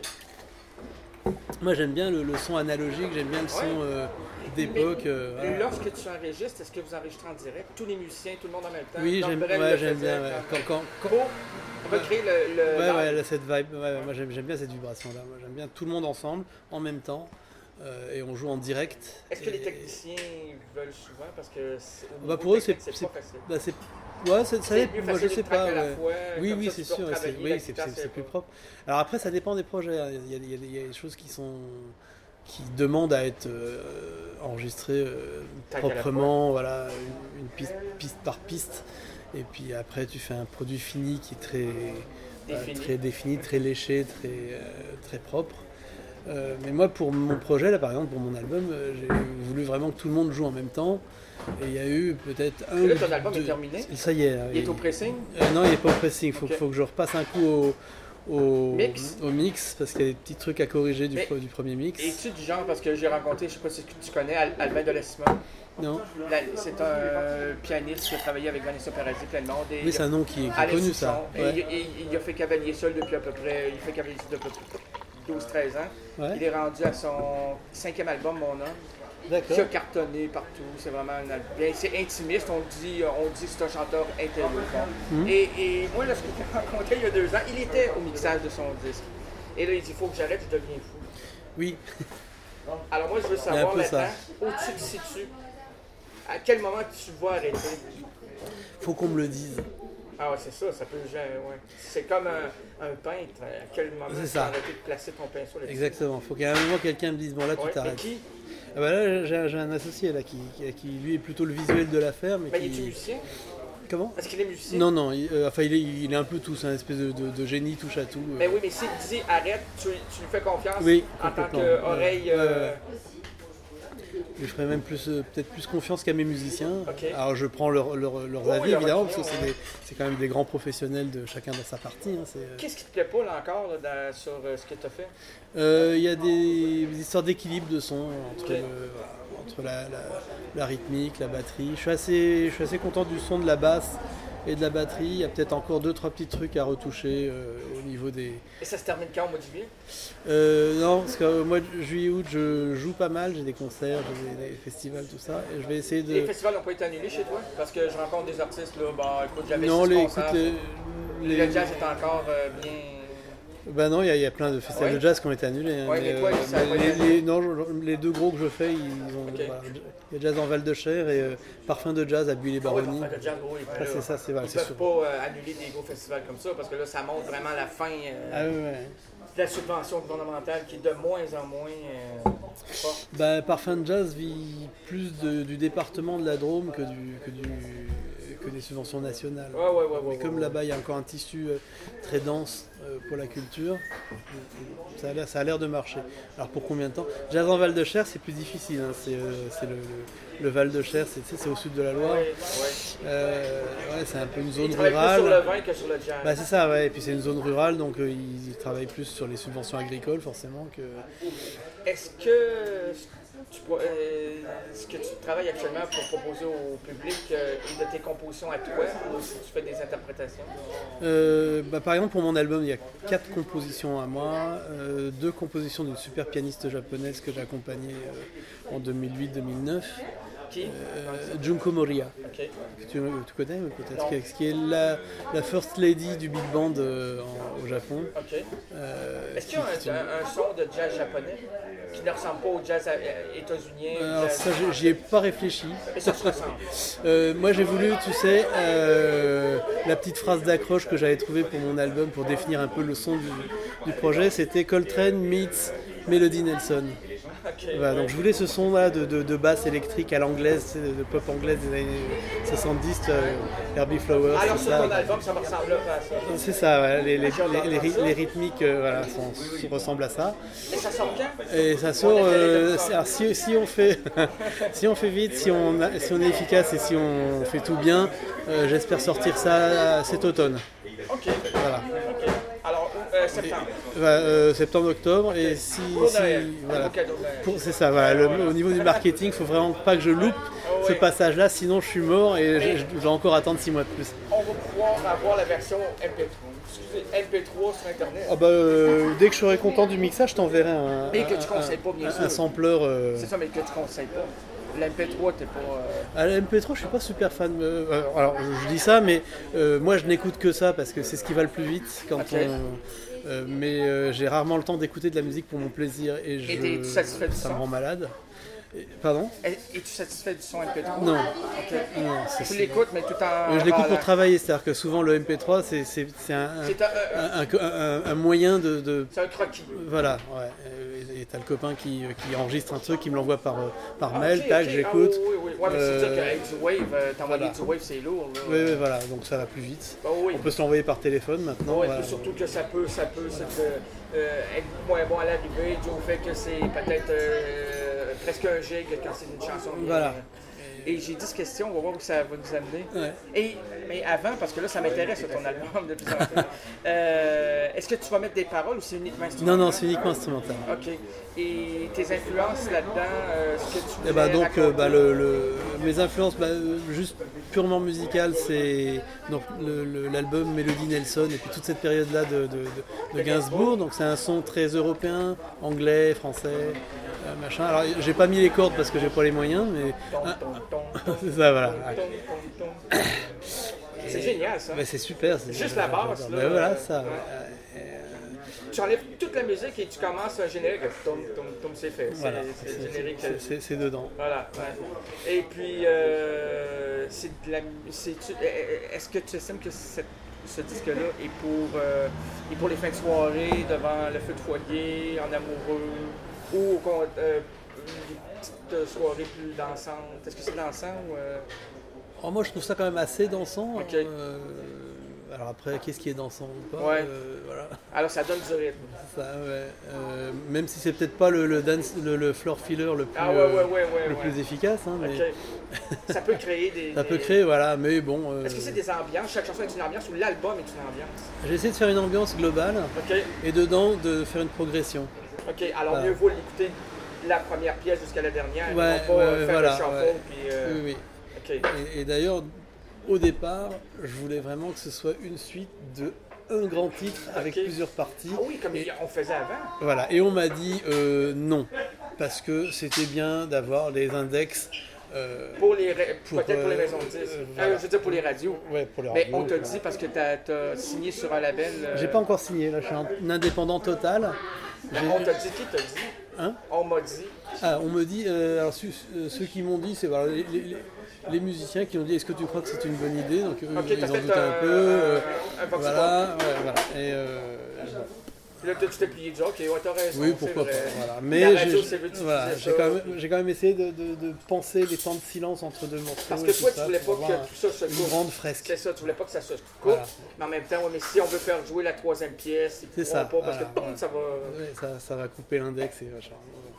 Ok. Moi, j'aime bien le, le son analogique, j'aime bien le son euh, d'époque. euh, voilà. Lorsque tu enregistres, est-ce que vous enregistrez en direct? Tous les musiciens, tout le monde en même temps? Oui, Comme j'aime, Brel ouais, le j'aime faisait, bien. Ouais. comme- Quand, quand, quand- Pour recréer le. le ouais, live. ouais, là, cette vibe, ouais, ouais, moi j'aime, j'aime bien cette vibration-là. Moi, j'aime bien tout le monde ensemble, en même temps, euh, et on joue en direct. Est-ce que Et- les techniciens veulent souvent? Parce que c'est, au Bah, niveau pour eux, c'est, technique, c'est, pas facile. bah, c'est, ouais, c'est, ça C'est dépend, plus moi je facile sais de track pas. à la ouais. fois, Oui, comme oui, ça, c'est tu peux sûr, c'est, retravailler, oui, la c'est, guitare, c'est- c'est c'est pas- plus propre. Alors après, ça dépend des projets. hein. Il y a, il y a des- il y a des choses qui sont qui demandent à être euh, enregistrées euh, Tac à la proprement, voilà, une, une piste, piste par piste. Et puis après, tu fais un produit fini qui est très Défini. euh, très défini, très léché, très, euh, très propre. Euh, mais moi, pour mon projet, là, par exemple, pour mon album, euh, j'ai voulu vraiment que tout le monde joue en même temps. Et il y a eu peut-être un. Là, ton album deux... est terminé. Ça y est. Là, il est il... au pressing euh, Non, il n'est pas au pressing. Il faut, okay. faut que je repasse un coup au. Au mix. au mix, parce qu'il y a des petits trucs à corriger du, pro, du premier mix. Et tu du genre, parce que j'ai rencontré, je sais pas si tu connais, Albin de Lessima. Non. C'est un pianiste qui a travaillé avec Vanessa Paradis, plein de monde. Et oui, c'est un nom qui est connu, ça. Ouais. Et, et, et il a fait cavalier seul depuis à peu près, il fait cavalier seul depuis douze treize ans. Ouais. Il est rendu à son cinquième album, Mon Homme. D'accord. Qui a cartonné partout, c'est vraiment un album. C'est intimiste, on dit, on dit que c'est un chanteur intelligent. Bon. Mm. Et, et moi, lorsque je l'ai rencontré il y a deux ans, il était au mixage de son disque. Et là, il dit, il faut que j'arrête, je deviens fou. Oui. Alors moi, je veux savoir maintenant, où tu te situes, à quel moment tu vas arrêter? Faut qu'on me le dise. Ah ouais, c'est ça, ça peut... Ouais. C'est comme un, un peintre, à quel moment tu vas arrêter de placer ton pinceau là-dessus? Exactement, faut qu'à un moment, quelqu'un me dise, bon là, tu ouais. t'arrêtes. Et qui? Ah bah là, j'ai, j'ai un associé là qui, qui, qui, lui, est plutôt le visuel de l'affaire. Mais, mais qui... il est musicien? Comment? Est-ce qu'il est musicien? Non, non, il, euh, enfin il est, il est un peu tout, c'est un espèce de, de, de génie touche à tout. Mais euh... oui, mais s'il dit arrête, tu, tu lui fais confiance oui, en tant qu'oreille... Ouais, euh... ouais, ouais. Je ferais même plus, euh, peut-être plus confiance qu'à mes musiciens. Okay. Alors je prends leur, leur, leurs oh, avis oui, évidemment, parce que c'est, des, c'est quand même des grands professionnels de chacun dans sa partie. Hein, c'est, euh... Qu'est-ce qui te plaît pas là encore là, dans, sur euh, ce que tu as fait? Il euh, y a des, des histoires d'équilibre de son entre, okay. le, entre la, la, la rythmique, la batterie. Je suis, assez, je suis assez content du son de la basse et de la batterie. Il y a peut-être encore deux trois petits trucs à retoucher euh, au niveau des... Et ça se termine quand, au mois de juillet? euh, Non, parce qu'au mois de juillet-août, je joue pas mal. J'ai des concerts, j'ai des, des festivals, tout ça. Et je vais essayer de... Les festivals n'ont pas été annulés chez toi? Parce que je rencontre des artistes, là, bah écoute, j'avais non, six les, concerts. Écoute, les, les... Le jazz est encore euh, bien... Ben non, il y, y a plein de festivals ouais. de jazz qui ont été annulés. Hein, ouais, mais, mais toi, euh, les, les, les, non, les deux gros que je fais, ils ont, okay. voilà, il y a Jazz en Val-de-Cher et euh, Parfum de Jazz à Buis-les-Baronnies. Ah, ouais, oui, ah, c'est ça, c'est vrai. Ils ne peuvent pas euh, annuler des gros festivals comme ça parce que là, ça montre vraiment la fin euh, ah, ouais. de la subvention gouvernementale qui est de moins en moins euh, forte. Ben, Parfum de Jazz vit plus de, du département de la Drôme que, du, que, du, que des subventions nationales. Ouais, ouais, ouais, Mais ouais, comme ouais, là-bas, il y a encore un tissu euh, très dense euh, pour la culture, ça a, l'air, ça a l'air de marcher. Alors pour combien de temps? Jazz en Val-de-Cher, c'est plus difficile. Hein. C'est, euh, c'est le, le, le Val-de-Cher, c'est, c'est au sud de la Loire. Ouais, ouais. Euh, ouais, c'est un peu une zone ils rurale. Plus sur le vin que sur le jazz. Bah, c'est ça, ouais. Et puis c'est une zone rurale, donc euh, ils, ils travaillent plus sur les subventions agricoles, forcément. Que... Est-ce que tu, euh, ce que tu travailles actuellement pour proposer au public euh, est de tes compositions à toi ou si tu fais des interprétations? euh, bah, Par exemple, pour mon album, il y a quatre compositions à moi, euh, deux compositions d'une super pianiste japonaise que j'ai accompagnée euh, en deux mille huit deux mille neuf. Qui? Euh, Junko Moriya, okay. que tu, tu connais peut-être, qui, qui est la, la first lady du big band euh, en, au Japon. Okay. Euh, Est-ce qu'il y a un, un, un son de jazz japonais qui ne ressemble pas au jazz états-unien? Alors jazz... ça, j'y ai pas réfléchi. Mais ça se ressemble. euh, moi j'ai voulu, tu sais, euh, la petite phrase d'accroche que j'avais trouvée pour mon album pour définir un peu le son du, du projet, c'était Coltrane meets Melody Nelson. Okay, voilà, ouais. Donc je voulais ce son là de, de, de basse électrique à l'anglaise, de pop anglaise des années soixante-dix, euh, Herbie Flowers. Alors sur ça. ton album, ça me ressemble à ça. C'est ça, ouais, les, les, les, les, les rythmiques euh, voilà, sont, ressemblent à ça. Et ça sort quand? Et ça sort, euh, alors si, si, on fait, si on fait vite, si on, a, si on est efficace et si on fait tout bien, euh, j'espère sortir ça cet automne. Ok. Voilà. Okay. Alors, euh, septembre. Et, euh, septembre-octobre. Okay. Et si. si voilà, pour, c'est ça, voilà, le, au niveau du marketing, il ne faut vraiment pas que je loupe oh, ce ouais. passage-là, sinon je suis mort et, et je, je dois encore attendre six mois de plus. On va pouvoir avoir la version M P trois. Excusez, M P trois sur Internet. Ah bah, euh, dès que je serai content du mixage, je t'enverrai un, mais que tu conseilles pas, bien un, sûr. un sampleur. Euh... C'est ça, mais que tu conseilles pas. L'M P trois, t'es pas... Euh... À l'M P trois, je suis pas super fan. Euh, alors, je dis ça, mais euh, moi, je n'écoute que ça parce que c'est ce qui va le plus vite. Quand okay. on, euh, mais euh, j'ai rarement le temps d'écouter de la musique pour mon plaisir et, je, et t'es satisfait de ça me rend malade. Et- Pardon? Es-tu satisfait du son M P trois? Non. Ok. Non, c'est- Tu l'écoutes, mais tout en. Euh, je l'écoute pour râlant. travailler, c'est-à-dire que souvent le M P trois c'est, c'est, c'est un, C'est un, un- un, un- un- un moyen de, de- c'est un croquis. Voilà, ouais. Et t'as le copain qui, qui enregistre un truc, qui me l'envoie par, par Ah, mail, ok, tac, ok. j'écoute. Ah, oui, oui, oui. Ouais, mais c'est Euh, sûr qu'avec du Wave, euh, t'envoyer voilà. du Wave, c'est lourd. Là. Oui, oui, voilà, donc ça va plus vite. Ah, oui. On peut se l'envoyer par téléphone maintenant. Ouais, voilà. puis surtout que ça peut, ça peut ça peut, euh, être moins bon à l'arrivée, dû au fait que c'est peut-être euh, presque un gig quand c'est une chanson. Voilà. Et j'ai dix questions, on va voir où ça va nous amener. Ouais. Et, mais avant, parce que là, ça m'intéresse ton album de plus en plus. Euh, est-ce que tu vas mettre des paroles ou c'est uniquement Non, instrumental? non, c'est uniquement instrumental. Ok. Et tes influences là-dedans, euh, ce que tu Et bah voulais donc euh, raconter? bah, le, le- mes influences bah, euh, juste purement musicales, c'est donc le- le- l'album Mélodie Nelson et puis toute cette période là de, de- de- de Gainsbourg. Donc c'est un son très européen, anglais, français, euh, machin. Alors j'ai pas mis les cordes parce que j'ai pas les moyens, mais Ton, ah, ton, ton, c'est ça, voilà. ton, Ouais. ton, ton, ton. C'est génial ça. Bah, c'est super. C'est Juste la basse, Bah, là. voilà ça. Ouais. ouais. Tu enlèves toute la musique et tu commences un générique. Tom, tom, tom, c'est fait. C'est Voilà, c'est le c'est- générique. c'est- c'est- c'est dedans. Voilà. Ouais. Et puis, euh, c'est de la. c'est-tu- Est-ce que tu estimes que cette- ce disque-là est pour, euh, est pour les fins de soirée, devant le feu de foyer, en amoureux, ou au con- euh, une petite soirée plus dansante? Est-ce que c'est dansant ou. euh, Alors, moi je trouve ça quand même assez dansant. Ok. Euh, alors après, qu'est-ce qui est dansant ou pas Ouais. euh, voilà. Alors, ça donne du rythme. Ça, ouais. Euh, même si c'est peut-être pas le, le dance, le, le floor filler le plus, Ah ouais, euh, ouais, ouais, ouais. le ouais. plus efficace, hein, mais Ok. Ça peut créer des. ça peut des- créer, voilà. Mais bon, euh, Est-ce que c'est des ambiances? Chaque chanson est une ambiance ou l'album est une ambiance? j'ai essayé de faire une ambiance globale Ok, et dedans de faire une progression. ok. Alors Voilà. mieux vaut l'écouter la première pièce jusqu'à la dernière, Ouais, et non pas ouais, euh, faire voilà, le shuffle, ouais. puis. euh, Oui, oui. Ok. Et, et d'ailleurs, au départ, je voulais vraiment que ce soit une suite de un grand titre avec Ok. plusieurs parties. Ah oui, comme Et- on faisait avant. Voilà, et on m'a dit euh, non, parce que c'était bien d'avoir les index. euh, Pour les, ra- Pour, peut-être pour les euh, maisons de disques. euh, Euh, voilà. je veux dire pour les radios. ouais, pour les Mais radios, on t'a pour- dit parce que t'as as signé sur un label. euh, J'ai pas encore signé, là je suis un indépendant total. J'ai- On t'a dit qui t'a dit? Hein On m'a dit. Ah, on me dit, euh, alors, ceux, euh, ceux qui m'ont dit, c'est voilà, les, les- les musiciens qui ont dit est-ce que tu crois que c'est une bonne idée? Donc eux, Ok, ils t'as en fait doutaient un un- peu. euh, un vox voilà, ouais, voilà. Et, euh, bon. Puis là, tu t'es plié du ok, ouais, t'as raison. Oui, c'est pourquoi pas. vrai. Voilà. La Mais radio, j'ai c'est vrai que tu voilà, disais j'ai ça. quand, même- j'ai quand même essayé de, de- de penser les temps de silence entre deux morceaux. Parce et que tout toi, tu ça voulais pour pas que avoir tout ça se une coupe. grande fresque. C'est ça, tu voulais pas que ça se coupe. Voilà. Mais en même temps, ouais, mais si on veut faire jouer la troisième pièce, ils C'est pourront ça, pas parce voilà, que boum, voilà. ça va. Ouais, ça, ça va couper l'index et machin.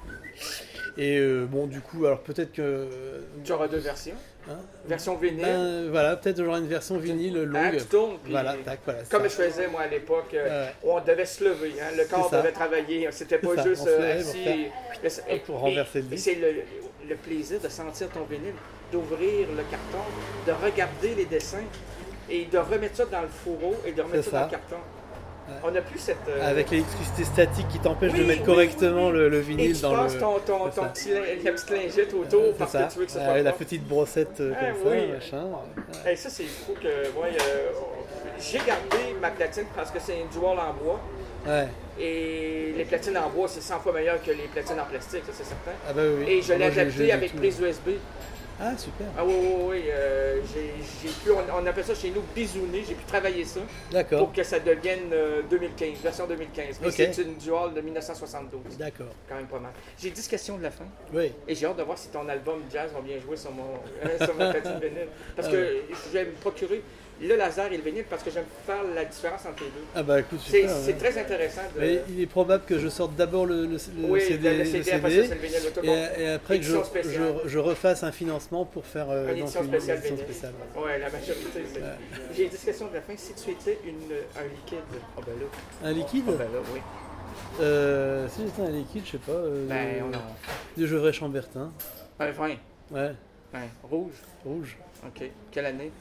Et euh, bon, du coup, alors peut-être que. Tu auras deux versions. Hein Version vinyle. Ben, voilà, peut-être j'aurai une version vinyle Hein, longue. tu tournes, puis Voilà, tac, voilà. c'est comme je ça. faisais moi à l'époque, euh, Ouais. où on devait se lever, hein, le corps ça. devait travailler, c'était pas C'est ça, juste on se euh, lève, assis. on et- et- pour et- renverser le et disque. c'est le, le plaisir de sentir ton vinyle, d'ouvrir le carton, de regarder les dessins et de remettre ça dans le fourreau et de remettre C'est ça, dans ça. le carton. On n'a plus cette. euh, Avec l'électricité statique qui t'empêche Oui, de mettre oui, correctement oui, oui. le, le et vinyle tu dans passes le. ton, ton, c'est ton ça. petit, lin- la petite lingette autour C'est parce ça. que tu veux que ce Ouais, soit la propre. petite brossette euh, Ah, comme oui. ça, machin. Ouais. Hey, ça, c'est fou que. Ouais, euh, j'ai gardé ma platine parce que c'est une dual en bois. Ouais. Et les platines en bois, c'est cent fois meilleur que les platines en plastique, ça c'est certain. Ah bah oui. Et je l'ai Moi, j'ai- adapté j'ai avec tout. prise U S B. Ah super. Ah oui, oui, oui. euh, j'ai j'ai pu, on, on appelle ça chez nous bisouner. J'ai pu travailler ça D'accord. pour que ça devienne euh, deux mille quinze, version deux mille quinze. Mais Ok. c'est une dual de mille neuf cent soixante-douze. D'accord. Quand même pas mal. J'ai dix questions de la fin. Oui. Et j'ai hâte de voir si ton album jazz va bien jouer sur, mon, euh, sur ma platine vinyle. Parce Ah que ouais. je vais me procurer le laser et le vinyle parce que j'aime faire la différence entre les deux. Ah bah écoute C'est super. c'est ouais. très intéressant de. Mais il est probable que je sorte d'abord le, le, le oui, C D, le C D, après ça, c'est le vinyle. Tout le et, monde. et après que je, Édition spéciale. je, je refasse un financement pour faire euh, Une donc édition une spéciale édition vinyle. spéciale. ouais. Ouais, la majorité, c'est. J'ai dix questions de la fin. Si tu étais une, un liquide. Ah ben là. Un liquide Ah ben là, oui. euh, Si j'étais un liquide, je sais pas. Euh, Ben, on a. Du Gevrey Chambertin. Un vin. Ouais. Ouais. Rouge. Rouge. Ok. Quelle année?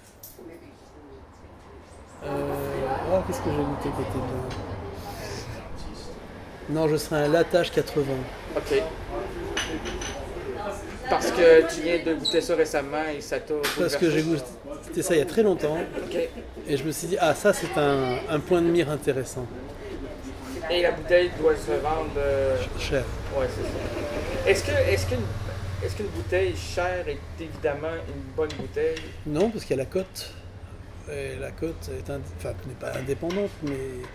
Euh, oh, qu'est-ce que j'ai noté côté bien? Non, je serais un Latache quatre-vingts. Ok. Parce que tu viens de goûter ça récemment et ça t'a. Parce que j'ai bouleversé. goûté ça il y a très longtemps. Ok. Et je me suis dit, ah, ça c'est un, un point de mire intéressant. Et la bouteille doit se vendre. euh, Cher. Ouais, c'est ça. Est-ce que, est-ce qu'une est-ce qu'une bouteille chère est évidemment une bonne bouteille? Non, parce qu'il y a la cote. Et la cote est ind... enfin, n'est pas indépendante, mais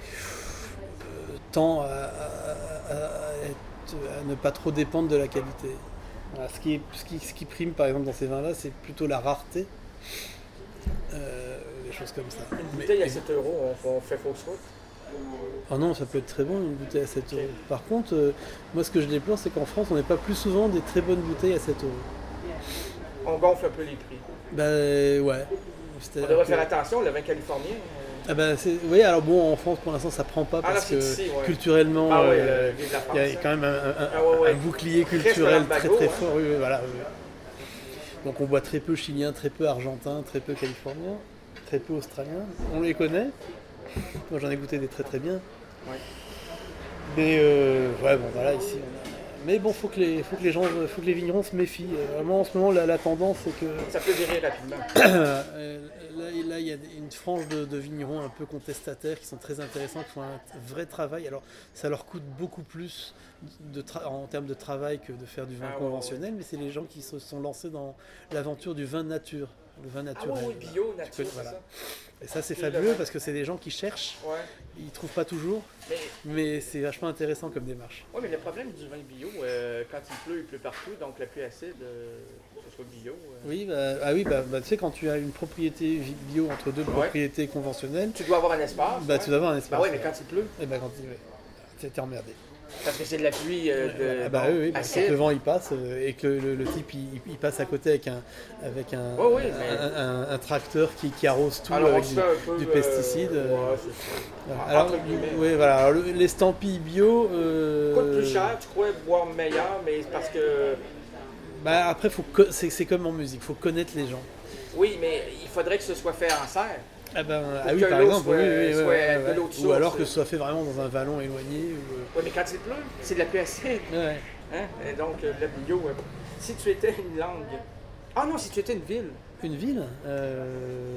euh, tend à, à, à, être, à ne pas trop dépendre de la qualité. Voilà, ce, qui est, ce, qui, ce qui prime par exemple dans ces vins-là, c'est plutôt la rareté, euh, des choses comme ça. Une bouteille mais, à sept euros, on, on fait fausse route? Ah non, ça peut être très bon une bouteille à sept euros. Par contre, euh, moi ce que je déplore, c'est qu'en France, on n'est pas plus souvent des très bonnes bouteilles à sept euros. On gonfle un peu les prix. Ben ouais. On devrait que... faire attention, le vin californien. Euh... Ah ben c'est... Oui, alors bon, en France pour l'instant ça prend pas parce ah, là, que ici, ouais. culturellement, ah, ouais, euh, le, France, il y a quand même un, un, ah, ouais, ouais. un bouclier culturel très très fort. Oui, oui, voilà, oui. Donc on boit très peu chilien, très peu argentin, très peu californien, très peu australien. On les connaît. Moi j'en ai goûté des très très bien. Ouais. Mais euh, ouais, bon voilà, ici on a... Mais bon, faut que les, faut que les gens, faut que les vignerons se méfient. Vraiment, en ce moment, la, la tendance, c'est que ça peut virer rapidement. là, là, il y a une frange de, de vignerons un peu contestataires qui sont très intéressants, qui font un vrai travail. Alors, ça leur coûte beaucoup plus de tra- en termes de travail que de faire du vin ah, conventionnel, ouais, ouais. mais c'est les gens qui se sont lancés dans l'aventure du vin nature. Le vin naturel. Ah oui, bio, nature, peux, voilà. ça. Et ça, c'est fabuleux parce que c'est des gens qui cherchent, ouais. ils ne trouvent pas toujours, mais, mais c'est vachement intéressant comme démarche. Oui, mais le problème du vin bio, euh, quand il pleut, il pleut partout, donc la pluie acide, euh, que ce soit bio. Euh... Oui, bah, ah oui bah, bah, tu sais, quand tu as une propriété bio entre deux ouais. propriétés conventionnelles, tu dois avoir un espace. Bah, ouais. Tu dois avoir un espace. Bah oui, mais quand il pleut. Et bah, quand il... ouais. T'es emmerdé. Parce que c'est de la pluie euh, de ah bah, bon, oui, parce que le vent il passe euh, et que le, le type il, il passe à côté avec un, avec un, oh oui, mais... un, un, un tracteur qui, qui arrose tout alors, avec du, peu, du pesticide. Euh, euh, ouais, voilà. Alors, oui, voilà. Alors, le, l'estampille bio euh... coûte plus cher, tu crois, boire meilleur, mais c'est parce que. Bah, après, faut co- c'est, c'est comme en musique, il faut connaître les gens. Oui, mais il faudrait que ce soit fait en serre. Ah, ben, ah oui, par exemple, soit, oui, oui, soit ouais, de ouais. l'autre Ou alors que ce soit fait vraiment dans un vallon éloigné. Ou... Oui, mais quand il pleut, c'est de la pluie acide. Ouais. Hein? Et donc, le bio, euh, si tu étais une langue. Ah non, si tu étais une ville. Une ville euh...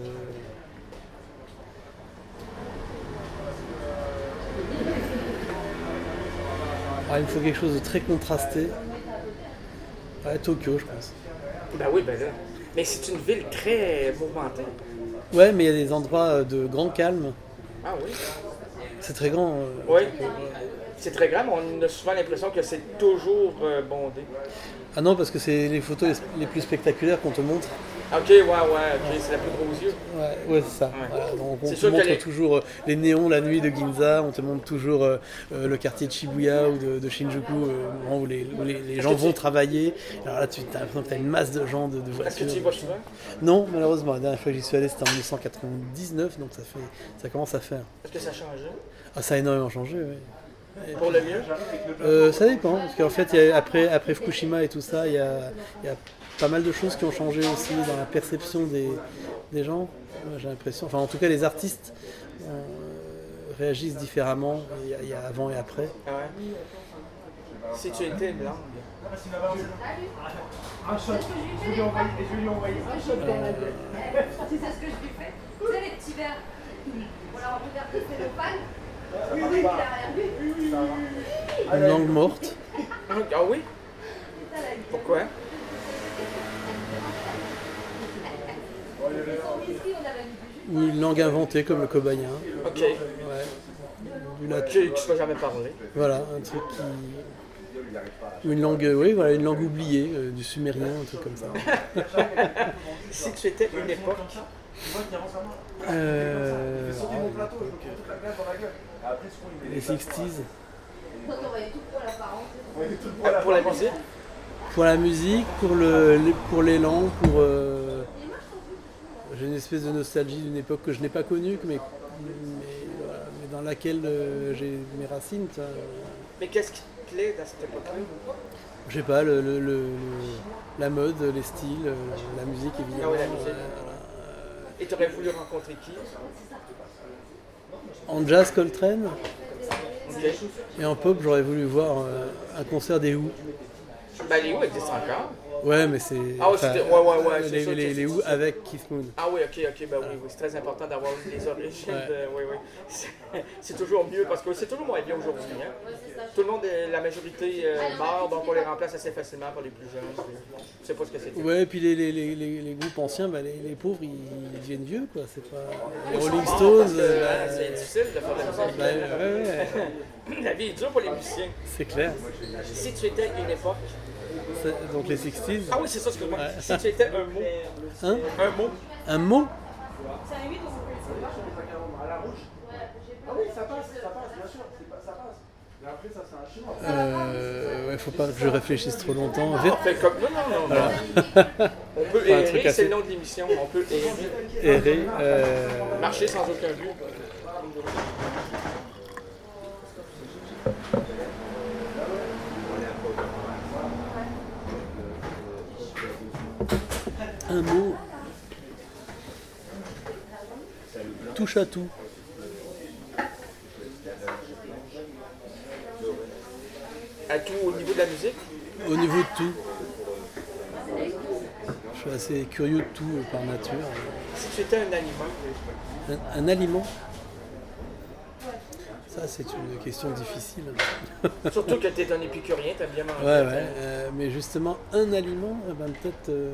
ah, il me faut quelque chose de très contrasté. Ouais, Tokyo, je pense. Ben oui, ben là. Mais c'est une ville très mouvementée. Ouais, mais il y a des endroits de grand calme. Ah oui. C'est très grand. Euh, oui. C'est très grand, mais on a souvent l'impression que c'est toujours euh, bondé. Ah non, parce que c'est les photos les plus spectaculaires qu'on te montre. Ok, ouais, ouais, ok, ouais. C'est la poudre aux yeux. Ouais, ouais c'est ça. Ouais. Voilà, donc on c'est te montre les... toujours euh, les néons la nuit de Ginza, on te montre toujours euh, euh, le quartier de Shibuya ou de, de Shinjuku, euh, où les, où les, les gens vont tu... travailler. Alors là, tu as l'impression que tu as une masse de gens, de, de voitures. Est-ce que tu y vas souvent? Non, malheureusement. La dernière fois que j'y suis allé, c'était en dix-neuf cent quatre-vingt-dix-neuf, donc ça, fait, ça commence à faire. Est-ce que ça a changé? Ah, ça a énormément changé, oui. Pour le mieux? euh, Ça dépend, parce qu'en fait, y a, après, après Fukushima et tout ça, il y a, y a pas mal de choses qui ont changé aussi dans la perception des, des gens, j'ai l'impression. Enfin, en tout cas, les artistes euh, réagissent différemment, il y, a, il y a avant et après. Ah ouais. Si tu étais une langue. Un shot. Je vais lui envoyer. Je vais lui envoyer un shot. C'est ça ce que je lui fais. Tu sais, les petits verres. On leur envoie des verres de cellophane. Oui, oui, oui, oui, oui. Une langue morte. Ah oui? Pourquoi? Ou une langue inventée comme le cobayen. Ok. Ouais. Du latin. Que tu ne vas jamais parler. Voilà, un truc qui. Ou une langue, oui, voilà, une langue oubliée, euh, du sumérien, un truc comme ça. Si tu étais une époque. Euh... Les sixties. Pour la musique? Pour la musique, pour, le, pour l'élan, pour... Euh... J'ai une espèce de nostalgie d'une époque que je n'ai pas connue, mais, mais, voilà, mais dans laquelle euh, j'ai mes racines. Ça. Mais qu'est-ce qui te plaît dans cette époque-là? Je sais pas, le, le, le, la mode, les styles, la musique évidemment. Ah oui, la musique. Et tu aurais voulu rencontrer qui? En jazz, Coltrane. Okay. Et en pop, j'aurais voulu voir euh, un concert des Who. Ben les Who existent encore. Ouais, mais c'est. Ah oui, enfin, c'était- ouais, ouais, ouais, c'est Les, sûr que les, c'est les Who ça. avec Keith Moon. Ah oui, ok, ok, ben oui, oui, c'est très important d'avoir les origines. Ouais. De, oui, oui. C'est, c'est toujours mieux parce que c'est toujours moins bien aujourd'hui. Hein. Tout le monde, est- la majorité euh, meurt, donc on les remplace assez facilement par les plus jeunes. Je sais pas ce que c'est. Ouais, et puis les, les, les, les, les groupes anciens, bah, les, les pauvres, ils, ils deviennent vieux, quoi. C'est pas. Les Ils sont Rolling morts Stones. parce que, euh, hein, c'est difficile de faire de la musique. bah, ouais, ouais, La vie est dure pour les musiciens. c'est clair. Si tu étais une époque. C'est- Donc les sixties. Ah oui, c'est ça, excuse-moi. Ouais. Si tu étais un mot. Hein Un mot. Un mot C'est un huit ou Ah oui, ça passe, ça passe, bien sûr, c'est pas- ça passe. Mais après, ça, c'est un chinois. euh, ouais, faut pas que je réfléchisse trop longtemps. Ver- On fait comme. Non, non, non. Voilà. On peut Enfin, un truc errer, assez- c'est le nom de l'émission. On peut errer. Errer. Euh... Marcher sans aucun but. Un mot. Touche à tout. À tout au niveau de la musique. Au niveau de tout. Je suis assez curieux de tout euh, par nature. Si tu étais un aliment. Un, un aliment. Ça, c'est une question difficile. Surtout que tu es un épicurien, t'aimes bien manger. Ouais, ouais. euh, mais justement, un aliment, eh ben, peut-être. euh,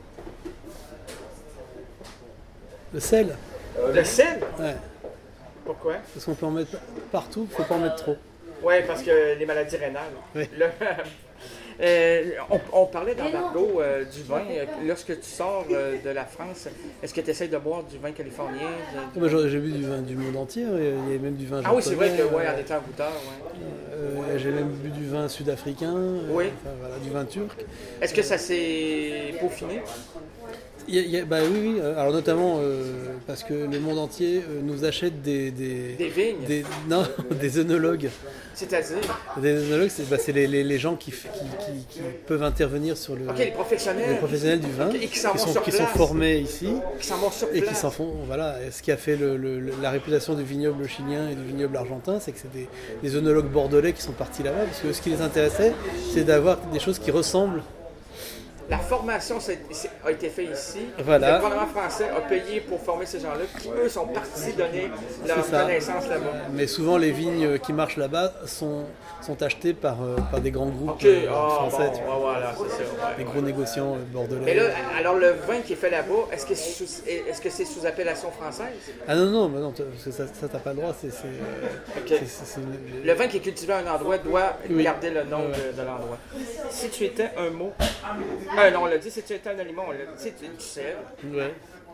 Le sel. Le sel. Ouais. Pourquoi? Parce qu'on peut en mettre partout, faut pas en mettre trop. Ouais, parce que les maladies rénales. Oui. Le- Euh, on, on parlait dans Margot euh, du vin. Euh, Lorsque tu sors euh, de la France, est-ce que tu essaies de boire du vin californien? de- Ah bah, j'ai j'ai bu du vin du monde entier, il y a même du vin Ah oui, c'est vrai que japonais, ouais, euh, en étant goûteur, ouais. euh, j'ai même bu du vin sud-africain, euh, Oui. enfin, voilà, du vin turc. Est-ce que ça s'est peaufiné? Il y a- il y a- bah oui, oui, euh, alors notamment euh, parce que le monde entier euh, nous achète des... Des, Des vignes? des- non, des œnologues. C'est-à-dire? Des œnologues, c'est bah, c'est les, les, les gens qui, f- qui, qui- qui peuvent intervenir sur le... Ok, les professionnels. les professionnels du vin, Ok, et qui s'en vont sont, sur qui sont place. formés ici. Qui s'en vont sur Et place. qui s'en font, voilà, ce qui a fait le- le- le- la réputation du vignoble chilien et du vignoble argentin, c'est que c'est des, des œnologues bordelais qui sont partis là-bas, parce que ce qui les intéressait, c'est d'avoir des choses qui ressemblent. La formation c'est- c'est- a été faite ici. Voilà. Le gouvernement français a payé pour former ces gens-là, qui eux sont partis donner leur C'est ça. connaissance là-bas. Mais souvent, les vignes qui marchent là-bas sont, sont achetées par, euh, par des grands groupes Ok, euh, ah, français, bon, tu ouais, vois, voilà, c'est ça. ouais, des ouais. gros négociants euh, bordelais. Mais là, alors le vin qui est fait là-bas, est-ce que c'est sous, est-ce que c'est sous appellation française? Ah non, non, mais non, t- parce que ça, ça t'as pas le droit, c'est... c'est, euh, Ok. c'est- c'est- c'est- Le vin qui est cultivé à un endroit doit Oui. garder le nom Ouais. de, de l'endroit. Si tu étais un mot, euh, non, on l'a dit, si tu étais un aliment, on l'a dit, si tu du sel. Ouais.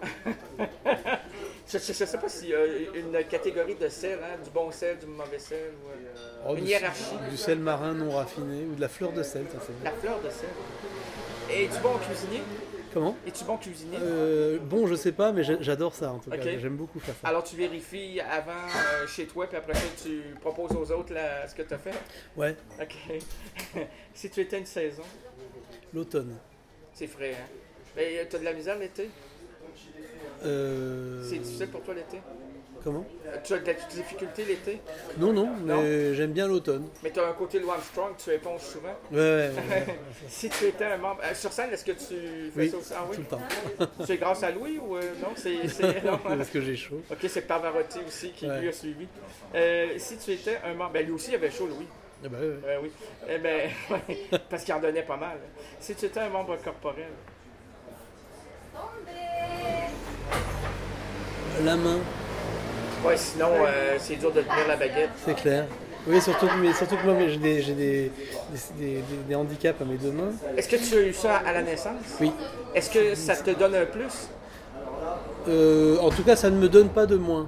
Je ne sais pas s'il y a une catégorie de sel, hein, du bon sel, du mauvais sel, ou euh, Oh, une du, hiérarchie. du sel marin non raffiné, ou de la fleur de sel, ça c'est La bien. fleur de sel. Et du bon cuisinier? Comment Es-tu bon cuisinier? Euh, Bon, je sais pas, mais j'ai- j'adore ça en tout cas. Ok. J'aime beaucoup faire ça. Alors tu vérifies avant euh, chez toi, puis après ça tu proposes aux autres là, ce que tu as fait? Ouais, Ok. Si tu étais une saison, l'automne. c'est frais, hein? Mais tu as de la misère l'été? Euh, C'est difficile pour toi l'été? Comment Euh, Tu as de la difficulté l'été? Non, non, mais j'aime bien l'automne. Mais tu as un côté Louis Armstrong, tu éponges souvent. Ouais, ouais, ouais, ouais, Si tu étais un membre. euh, sur scène, est-ce que tu fais oui, ça aussi? Ah oui? tout le temps. C'est grâce à Louis ou euh, non? C'est, c'est- non, hein? Parce que j'ai chaud. Ok, c'est Pavarotti aussi qui Ouais. lui a suivi. Euh, si tu étais un membre. Ben lui aussi il avait chaud, Louis. Ah bah, ouais, ouais. Euh, oui. Eh ben, ouais, parce qu'il en donnait pas mal. Si tu étais un membre corporel. La main, Ouais, sinon, euh, c'est dur de tenir la baguette. c'est clair. Oui, surtout, mais surtout que moi mais j'ai des, j'ai des, des, des- des handicaps à mes deux mains. Est-ce que tu as eu ça à la naissance? Oui. Est-ce que ça te donne un plus? Euh, en tout cas, ça ne me donne pas de moins.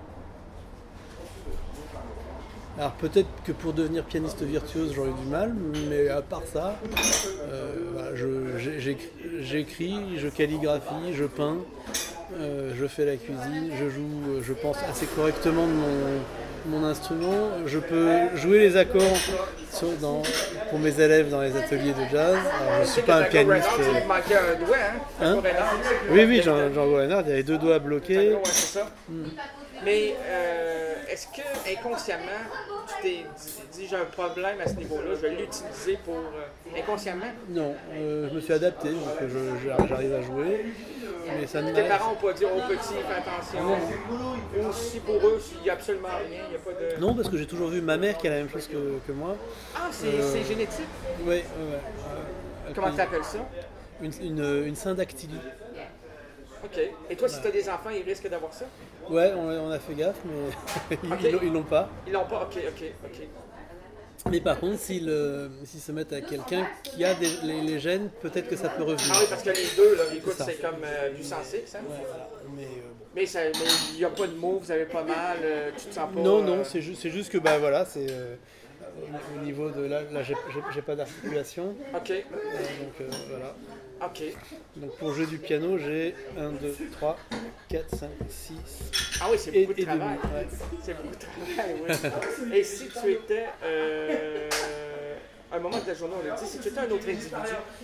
Alors peut-être que pour devenir pianiste virtuose, j'aurais du mal, mais à part ça, euh, voilà, je- j'ai- j'écris, j'écris, je calligraphie, je peins, euh, je fais la cuisine, je joue, euh, je pense assez correctement de mon, mon instrument. Je peux jouer les accords sur- dans- pour mes élèves dans les ateliers de jazz. Alors, je ne suis pas un Tango pianiste. Reinhardt, euh, il te manquait un doigt, hein? Hein? Tango Reinhardt. Oui, oui, Jean- Jean-Django Reinhardt, il avait deux doigts bloqués. Tango, ouais, c'est ça. Mais euh, est-ce que inconsciemment, tu t'es dit, dit, j'ai un problème à ce niveau-là, je vais l'utiliser pour. Euh, inconsciemment? Non, euh, je me suis adapté, donc je- je- j'arrive à jouer. Mais ça ne Tes parents n'ont pas dit au petit, fais attention. Ou si pour eux, il n'y a absolument rien, il n'y a pas de. Non, parce que j'ai toujours vu ma mère qui a la même chose que, que moi. Ah, c'est Euh, c'est génétique? Oui, ouais, ouais. Euh, Comment puis tu appelles ça? Une, une, une syndactylie. OK. Et toi, si tu as des enfants, ils risquent d'avoir ça? Ouais, on, on a fait gaffe, mais ils, Ok. ils l'ont- ils l'ont pas. Ils l'ont pas? OK, OK, OK. Mais par contre, s'ils euh, s'ils se mettent à quelqu'un qui a des, les, les gènes, peut-être que ça peut revenir. Ah oui, parce que les deux, là, écoute, C'est ça. c'est comme euh, puissance X, hein? Ouais, voilà. Mais, euh, bon. Mais ça- mais il n'y a pas de mots, vous avez pas mal, euh, tu te sens pas... Non, euh, non, c'est juste, c'est juste que bah voilà, c'est euh, au, au niveau de là, là j'ai j'ai- j'ai pas d'articulation, OK, euh, donc euh, voilà. OK. Donc pour jouer du piano, j'ai un, deux, trois, quatre, cinq, six Ah oui, c'est et, beaucoup de et demi. travail. Ouais. C'est beaucoup de travail, oui. Et si tu étais... Euh, à un moment de la journée, on l'a dit, si tu étais un autre individu,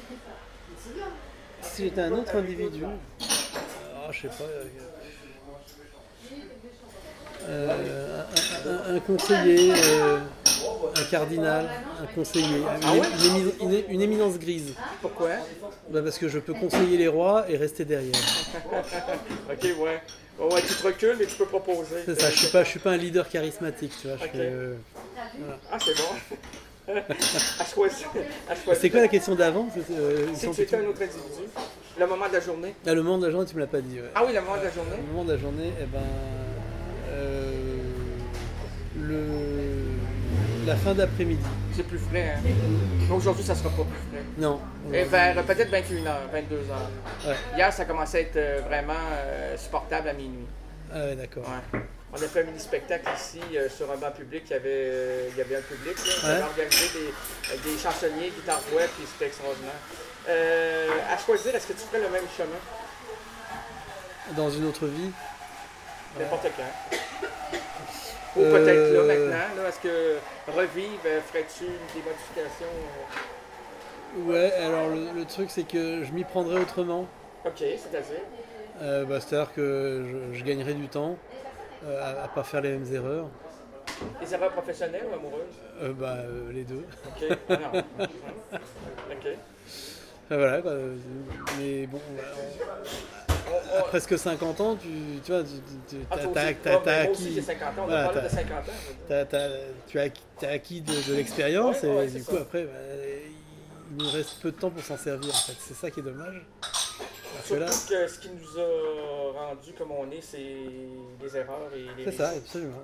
Si j'étais un autre individu, ah, je sais pas, euh, euh, un, un- un conseiller, euh, un cardinal, un conseiller, une, Ah ouais? une émi- une- une éminence grise. pourquoi? Bah, parce que je peux conseiller les rois et rester derrière. OK, ouais. Ouais, ouais, tu te recules, mais tu peux proposer. C'est ça, je suis pas, je suis pas un leader charismatique, tu vois. je Ok. fais, euh, Ah, c'est bon. à choisir. À choisir. C'est quoi la question d'avant? C'était, euh, ils Si sont tu étais plutôt- un autre individu, le moment de la journée. Ah, le moment de la journée, tu me l'as pas dit. Ouais. Ah oui, le moment de la journée. Le moment de la journée, eh ben, euh, le, la fin d'après-midi. C'est plus frais, hein. Mais aujourd'hui, ça sera pas plus frais. Non. Et vers euh, peut-être vingt et une heures, vingt-deux heures. Ouais. Hier, ça commençait à être euh, vraiment euh, supportable à minuit. Ah ouais, d'accord. Ouais. On a fait un mini-spectacle ici euh, sur un banc public. Il y avait, euh, il y avait un public. Là. On avait Ouais. organisé des, euh, des chansonniers, guitare voix, puis c'était extraordinaire. Euh, à choisir, est-ce que tu ferais le même chemin? Dans une autre vie. N'importe quand. Ou Euh, peut-être là maintenant. Là, est-ce que revivre, euh, ferais-tu des modifications? euh? Ouais, alors le, le truc, c'est que je m'y prendrais autrement. Ok, c'est-à-dire? Euh, bah, c'est-à-dire que je, je gagnerais du temps euh, à, à pas faire les mêmes erreurs. Des erreurs professionnelles ou amoureuses? Euh, bah, euh, les deux. Ok, ah non. Ok. Enfin, voilà, quoi. Mais bon, bah, On- on- à presque cinquante ans, tu, tu vois, tu, tu- Ah, t'as, toi t'as- aussi. t'as- Ah, t'as ben, moi aussi, acquis, j'ai cinquante ans. On voilà, a parlé de t'as- cinquante ans. je veux dire. t'as- t'as- tu as acquis, t'as acquis de, de l'expérience Ouais, et ouais, du c'est coup ça. après, bah, il nous reste peu de temps pour s'en servir en fait. C'est ça qui est dommage. Parce que Surtout là, que ce qui nous a rendu comme on est, c'est les erreurs et les c'est ça, risques. absolument.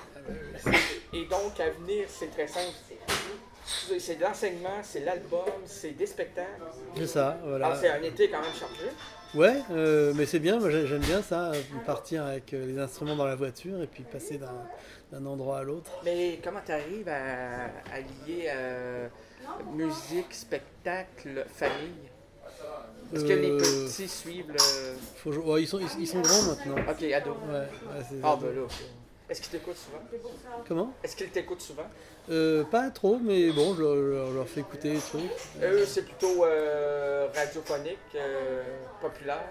Et donc, à venir, c'est très simple. C'est de l'enseignement, c'est l'album, c'est des spectacles. C'est ça, voilà. Alors, c'est un été quand même chargé. Ouais, euh, mais c'est bien, moi j'ai- j'aime bien ça, euh, partir avec euh, les instruments dans la voiture et puis passer d'un, d'un endroit à l'autre. Mais comment tu arrives à, à lier euh, musique, spectacle, famille? Est-ce que les Euh, petits suivent le... faut jou- ouais, ils, sont, ils, ils sont grands maintenant. Ok, ado. Ouais, ouais, c'est- Ah, ben là. Est-ce qu'ils t'écoutent souvent? Comment Est-ce qu'ils t'écoutent souvent? euh, Pas trop, mais bon, je leur, je leur- je leur fais écouter des trucs. Eux, c'est plutôt euh, radiophonique, euh, populaire.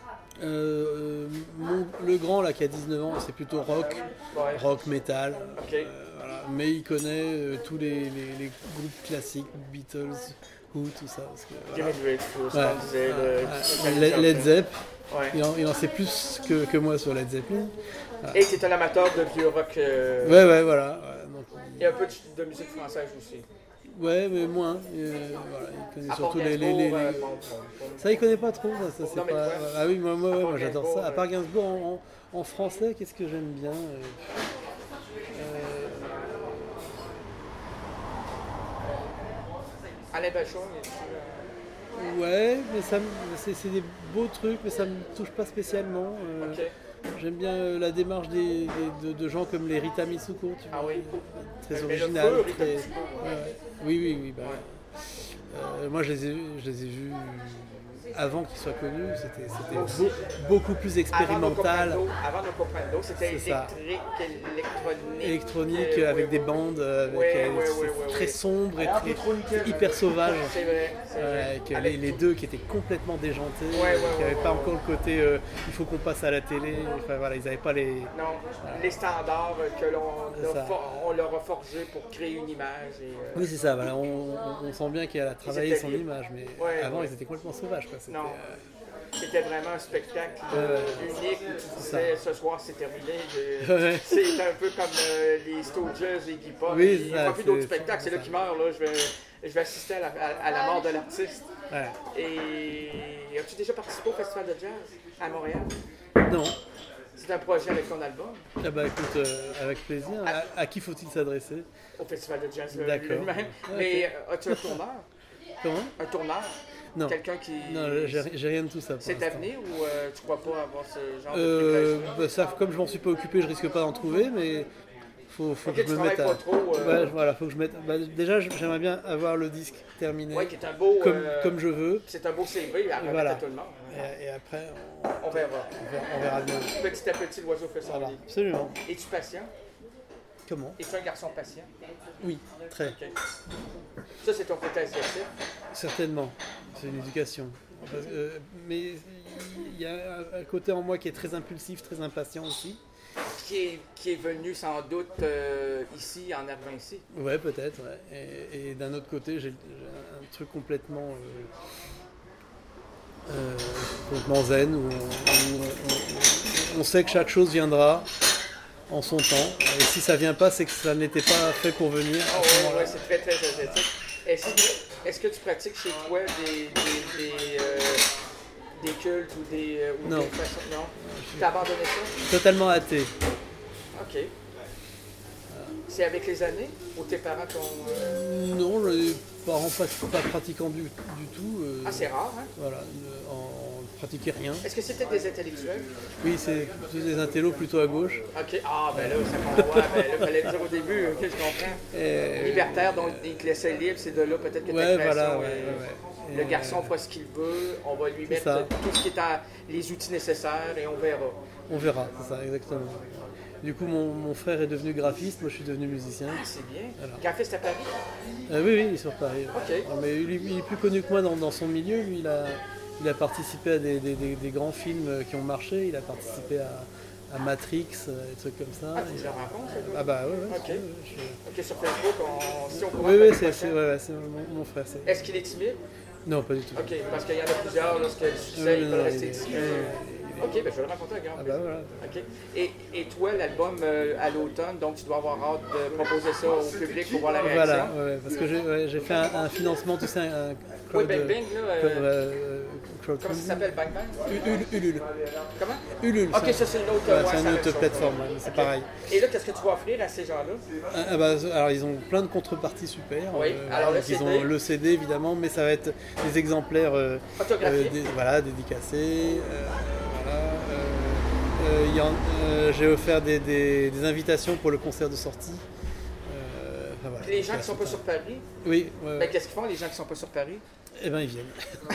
Euh, mon- le grand là qui a dix-neuf ans, c'est plutôt rock, Ouais. rock, métal. Ok. Euh, voilà. Mais il connaît euh, tous les, les- les groupes classiques, Beatles, Who, tout ça. Parce que, voilà. Jimi Hendrix, tout ce Ouais. qu'on disait. le- Ouais. le- Led, Led Zepp, Ouais. il en, il en sait plus que, que moi sur Led Zeppelin. Et tu es un amateur de vieux rock euh, Ouais, ouais, voilà. Ouais, donc, et un peu de, de musique française aussi. ouais, mais moins. euh, voilà, il connaît À surtout part les. les- Gainsbourg, les- euh, les- bon, bon, bon. Ça, il connaît pas trop. Ça, ça, c'est Non, mais pas... quoi? Ah oui, moi, moi, À ouais, part moi j'adore ça. Gainsbourg, À part euh. Gainsbourg, en, en- en français, qu'est-ce que j'aime bien euh, euh, Alain Bachon, il est dessus. Ouais, mais ça, me- c'est, c'est des beaux trucs, mais ça me touche pas spécialement. euh, Ok. J'aime bien euh, la démarche des, des- de, de gens comme les Rita Mitsuko, tu Ah vois, oui. très Mais le original. feu, Rita très- Mitsuko, ouais, ouais. Oui, oui, oui. Bah, Euh, moi, je les ai, je les ai vus avant qu'ils soient connus. C'était, c'était beau- beaucoup plus expérimental. Avant No Comprendo, avant No Comprendo, c'était C'est ça. électrique, électronique. Électronique euh, avec ouais, des ouais. bandes, euh, avec, Ouais, euh, ouais, c'est ouais, ouais, très ouais. sombre et Un très, peu trop nickel. hyper sauvage. C'est vrai, c'est vrai. Euh, avec Avec les, les tout. deux qui étaient complètement déjantés, Ouais, ouais, qui ouais, n'avaient ouais, pas ouais. encore le côté euh, il faut qu'on passe à la télé. Enfin voilà, ils n'avaient pas les. Non, les standards que l'on C'est a ça. for- on leur a forgés pour créer une image. Et, euh, Oui, c'est ça. Voilà, on, on- on sent bien qu'elle a travaillé étaient son libres. image, mais Ouais, avant ouais. ils étaient complètement sauvages. Quoi. C'était, Non. euh, C'était vraiment un spectacle euh, unique où tu disais ce soir c'est terminé. Je- Ouais. C'est un peu comme euh, les Stooges et Iggy Pop. Oui, Il n'y ça, a pas plus c'est- d'autres spectacles, c'est là ça. qu'il meurt. Là. Je, vais, je vais assister à la, à- à la mort de l'artiste. ouais. Et as-tu déjà participé au Festival de jazz à Montréal? Non. C'est un projet avec ton album Ah bah écoute, euh, avec plaisir. À, à qui faut-il s'adresser? au Festival de jazz le- D'accord. lui-même. Ouais, Mais euh, as-tu un tourneur? Comment? Un tourneur? Non. Quelqu'un qui. Non, j'ai, j'ai rien de tout ça. pour C'est à l'instant. venir ou euh, tu crois pas avoir ce genre Euh, de privilège? bah, ça, comme je m'en suis pas occupé, je risque pas d'en trouver, mais faut, faut Ok, que tu je me travailles mette à. pas trop, euh, Ouais, voilà, faut que je mette. Bah, déjà, j'aimerais bien avoir le disque terminé Oui, qui est un beau. comme, euh, comme je veux, C'est un beau C V à remettre Voilà. à tout le monde. et, et après, on, On verra. on verra, on verra bien. Petit à petit, l'oiseau fait son Voilà, lit. absolument. Es-tu patient? Comment? Es-tu un garçon patient? Oui, très, Ok. Ça, c'est ton côté asiatique. certainement. C'est une éducation. Parce que, euh, mais il y a un- un côté en moi qui est très impulsif, très impatient aussi. Qui est, qui est venu sans doute euh, ici, en arrivant ici. Ouais, peut-être. Ouais. Et, et d'un autre côté, j'ai, j'ai un truc complètement, euh, euh, complètement zen où, on, où on- on- on sait que chaque chose viendra en son temps. Et si ça vient pas, c'est que ça n'était pas fait pour venir. Ah à ce ouais, moment-là. ouais, c'est très, très asiatique. Est-ce, est-ce que tu pratiques chez toi des, des, des, euh, des cultes ou des, euh, ou Non. des façons? Non. Tu as abandonné ça? Totalement athée. Ok. C'est avec les années ou tes parents t'ont. euh, Non, les parents pas, pas pratiquants du, du tout. euh, Ah, c'est rare, hein? Voilà, ne- en, en pratiquaient rien. Est-ce que c'était des intellectuels? Oui, c'est plutôt des intellos plutôt à gauche. Ok. Ah, ben là, ça comprend. Ouais, ben là, fallait le dire au début. Ok, je comprends. Et- Libertaire, donc ils te laissaient libre, c'est de là peut-être que ta Ouais, création voilà, ouais, est- ouais, ouais. Le Et, garçon euh, fera ce qu'il veut, on va lui mettre ça. tout ce qui est à, les outils nécessaires et on verra. On verra, c'est ça, exactement. Du coup, mon, mon frère est devenu graphiste, moi je suis devenu musicien. Ah, c'est bien. Voilà. Graphiste à Paris? Euh, oui, oui, il est sur Paris. Ok. Non, mais il, est- il est plus connu que moi dans, dans son milieu. Lui, il a, il a participé à des, des- des- des grands films qui ont marché. Il a participé à, à Matrix, euh, des trucs comme ça. Ah, tu Et- le rencontres, ça, ah bah ouais, ouais. Ok. ouais, je- Ok, sur Facebook, on, si on pourra Oui, faire oui, une c'est, c'est, prochaine. ouais, ouais, c'est mon, mon frère. c'est- Est-ce qu'il est timide? Non, pas du tout. Ok, parce qu'il y en a plusieurs, lorsque le succès, Ouais, ils non, peuvent non, rester il est- discrets. ouais, ouais, Ok, ben je vais le rencontrer à grand Ah plaisir. bah voilà. Ok. Et, et toi, l'album euh, à l'automne, donc tu dois avoir hâte de proposer ça au public pour voir la réaction. Voilà, ouais, parce que j'ai, ouais, j'ai fait un, un financement, tu sais, un Oui, crowd, Bang Bang, là. crowd- euh, euh, comment crowdfunding. ça s'appelle, Bang Bang? Ulule, Ulule. Comment? Ulule. Ok, ça c'est une autre, Ouais, ouais, c'est c'est une la autre même chose. plateforme, ouais, c'est Ok. pareil. Et là, qu'est-ce que tu vas offrir à ces gens-là? Ah, ah bah, alors ils ont plein de contreparties super. Oui, alors le donc ils C D. ont le C D évidemment, mais ça va être des exemplaires euh, Photographiés. euh, des- voilà, dédicacés. euh, voilà, euh, euh, il y en- euh, j'ai offert des, des- des invitations pour le concert de sortie. Euh, enfin, voilà, Les gens donc, qui sont c'est pas un- sur Paris, Oui, ouais, ben, ouais. qu'est-ce qu'ils font, les gens qui sont pas sur Paris? Eh ben ils viennent.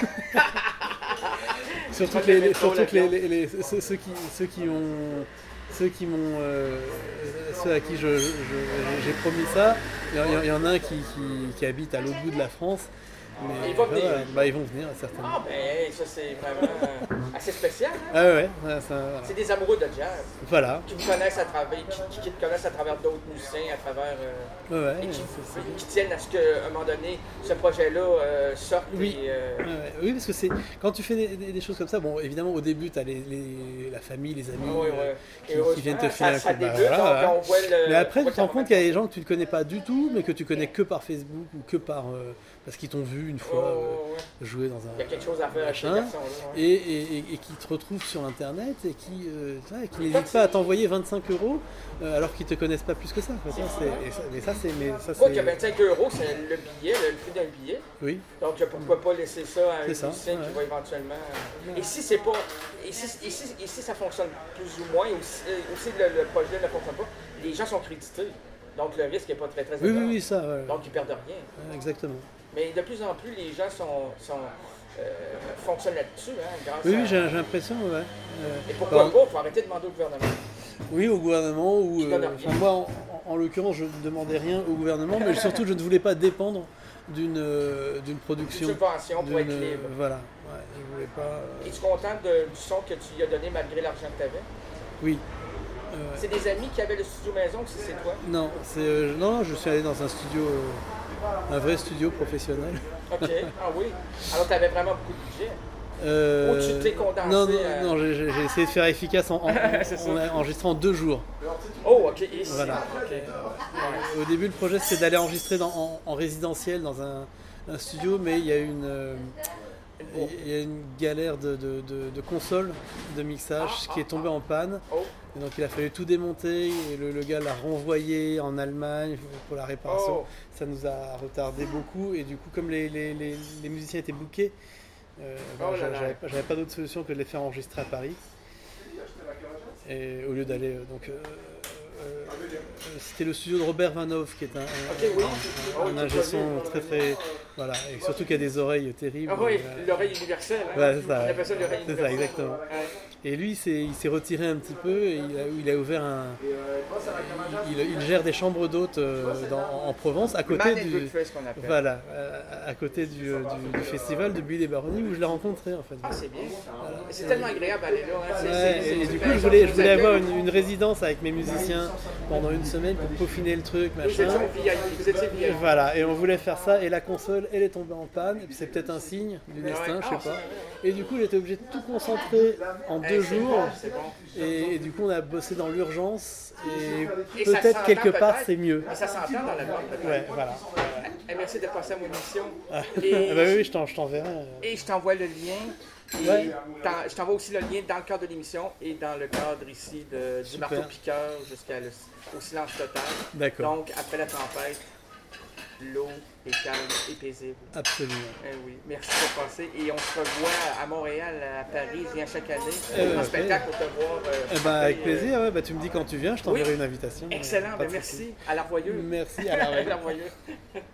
Surtout Pas que de les, les- métro, surtout que les, l'avion. les- les- ceux, ceux qui, ceux qui ont, ceux qui m'ont, euh, ceux à qui je, je- je- j'ai promis ça, il y, en- il y en a un qui, qui, qui habite à l'autre bout de la France. Mais Ils vont venir. voilà, bah, ils vont venir certainement. Ah ben, ça c'est vraiment euh, assez spécial. Hein? Ah ouais, ouais, ouais, ça, voilà. C'est des amoureux de jazz Voilà. qui vous connaissent à travers, qui, qui te connaissent à travers d'autres musiciens, à travers euh, Ouais, ouais, et qui, c'est- c'est- qui tiennent à ce qu'à un moment donné, ce projet-là euh, sorte. Oui. Et, euh, Ouais, ouais. Oui, parce que c'est quand tu fais des, des- des choses comme ça, bon, évidemment au début tu as les, les- la famille, les amis ouais, euh, ouais. qui, Et qui heureusement, viennent te ça- filer un ça coup de main. débute, Voilà, on- voilà. on voit le- Mais après on tu voit te rends ta compte qu'il y a des gens que tu ne connais pas du tout, mais que tu connais que par Facebook ou que par euh, parce qu'ils t'ont vu une fois Oh, euh, ouais. jouer dans un Il y a quelque chose à faire avec ces machin, garçons-là. ouais. et, et- et- et qui te retrouvent sur internet et qui, euh, tu vois, et qui n'hésitent pas à t'envoyer vingt-cinq euros euh, alors qu'ils te connaissent pas plus que ça. quoi. Ça, c'est- et ça- mais ça c'est mais ça Quoi que c'est vingt-cinq euros, c'est le billet, le prix d'un billet. oui. Donc pourquoi pas laisser ça à un C'est ça, musicien qui ouais. va éventuellement. Et si c'est pas. Et si, et si- et si ça fonctionne plus ou moins, ou si, euh, ou si le, le projet ne fonctionne pas, les gens sont crédités. Donc le risque n'est pas très très Oui, oui, énorme. oui, ça, ouais, ouais. Donc ils perdent rien. Ouais, exactement. Mais de plus en plus, les gens sont, sont, euh, fonctionnent là-dessus, hein, grâce Oui, à... oui, j'ai j'ai l'impression, ouais. Euh, Et pourquoi bon, pas? Il faut arrêter de demander au gouvernement. Oui, au gouvernement, ou... Qui donne euh, rien. enfin, moi, en, en- en l'occurrence, je ne demandais rien au gouvernement, mais surtout, je ne voulais pas dépendre d'une euh, d'une Une production. subvention pour être d'une, libre. euh, Voilà, ouais, je voulais pas... euh, Es-tu content de- du son que tu lui as donné malgré l'argent que tu avais? Oui. Euh, C'est des amis qui avaient le studio maison, que c'est toi? non, c'est, euh, non, non, je suis allé dans un studio, euh, un vrai studio professionnel. OK. Ah oui. Alors, tu avais vraiment beaucoup de budget. Euh, Ou tu t'es condensé Non, non, à- non, j'ai j'ai- j'ai essayé de faire efficace en, en, C'est ça. en enregistrant en deux jours. Oh, OK. Ici. Voilà. OK. Au début, le projet, c'était d'aller enregistrer dans- en, en résidentiel dans un, un studio, mais il y a une, euh, il y a une galère de, de, de- de console de mixage qui est tombée en panne. Oh. Et donc, il a fallu tout démonter et le, le gars l'a renvoyé en Allemagne pour la réparation. Oh. Ça nous a retardé beaucoup et du coup, comme les, les, les, les musiciens étaient bookés, euh, ben, Oh là j'a- là. j'avais pas, j'avais pas d'autre solution que de les faire enregistrer à Paris. Et au lieu d'aller euh, donc euh, euh, euh, c'était le studio de Robert Vanhoff qui est un, un, Ok, oui. un- Oh, un tu ingé l'as son vu. très très voilà, et surtout qu'il a des oreilles terribles. Ah oui, Euh, l'oreille universelle. Hein? Ouais, c'est ça, On ouais. appelle ça l'oreille C'est ça, universelle. exactement. Ouais. Et lui, il s'est, il s'est retiré un petit peu et il a, il a ouvert un. Il, il gère des chambres d'hôtes euh, dans- en Provence, à côté Man and du. breakfast qu'on appelle. Voilà, euh, à côté du, euh, du- du festival de Buis des Baronnies où je l'ai rencontré en fait. Ah, c'est bien. C'est tellement agréable d'aller là. Hein? C'est- Ouais, c'est- c'est- et c'est du coup, une je voulais, je voulais accueil. avoir une, une résidence avec mes musiciens pendant une semaine pour peaufiner le truc, Vous étiez machin. V I P. Vous étiez V I P. Voilà, et on voulait faire ça, et la console, elle est tombée en panne, et puis c'est peut-être un signe du destin, Ouais. je sais Ah, pas. Et du coup, j'étais obligé de tout concentrer en Eh, deux c'est jours, bon, c'est bon. et, et du coup, on a bossé dans l'urgence, et Et ça peut-être s'entend quelque part, peut-être. c'est mieux. Mais ça s'entend dans la bande, peut-être. Ouais, voilà. Eh, merci de passer à mon émission. Ah, Et- bah oui, je t'en- je t'enverrai. euh. Et je t'envoie le lien. Et Ouais. dans- je t'envoie aussi le lien dans le cadre de l'émission et dans le cadre ici de, du Super. marteau piqueur jusqu'au silence total. D'accord, Donc, après la tempête, l'eau est calme et paisible. absolument. Eh oui, merci de passer. Et on se revoit à Montréal, à Paris, je viens chaque année. Eh ben, en ouais. spectacle pour te voir. euh, Eh ben, avec chanter, euh, plaisir, ouais, bah, tu me dis quand tu viens, je t'enverrai Oui. une invitation. Excellent, Pas ben de merci. souci. À l'Arvoyeux. Merci, à la À l'Arvoyeux.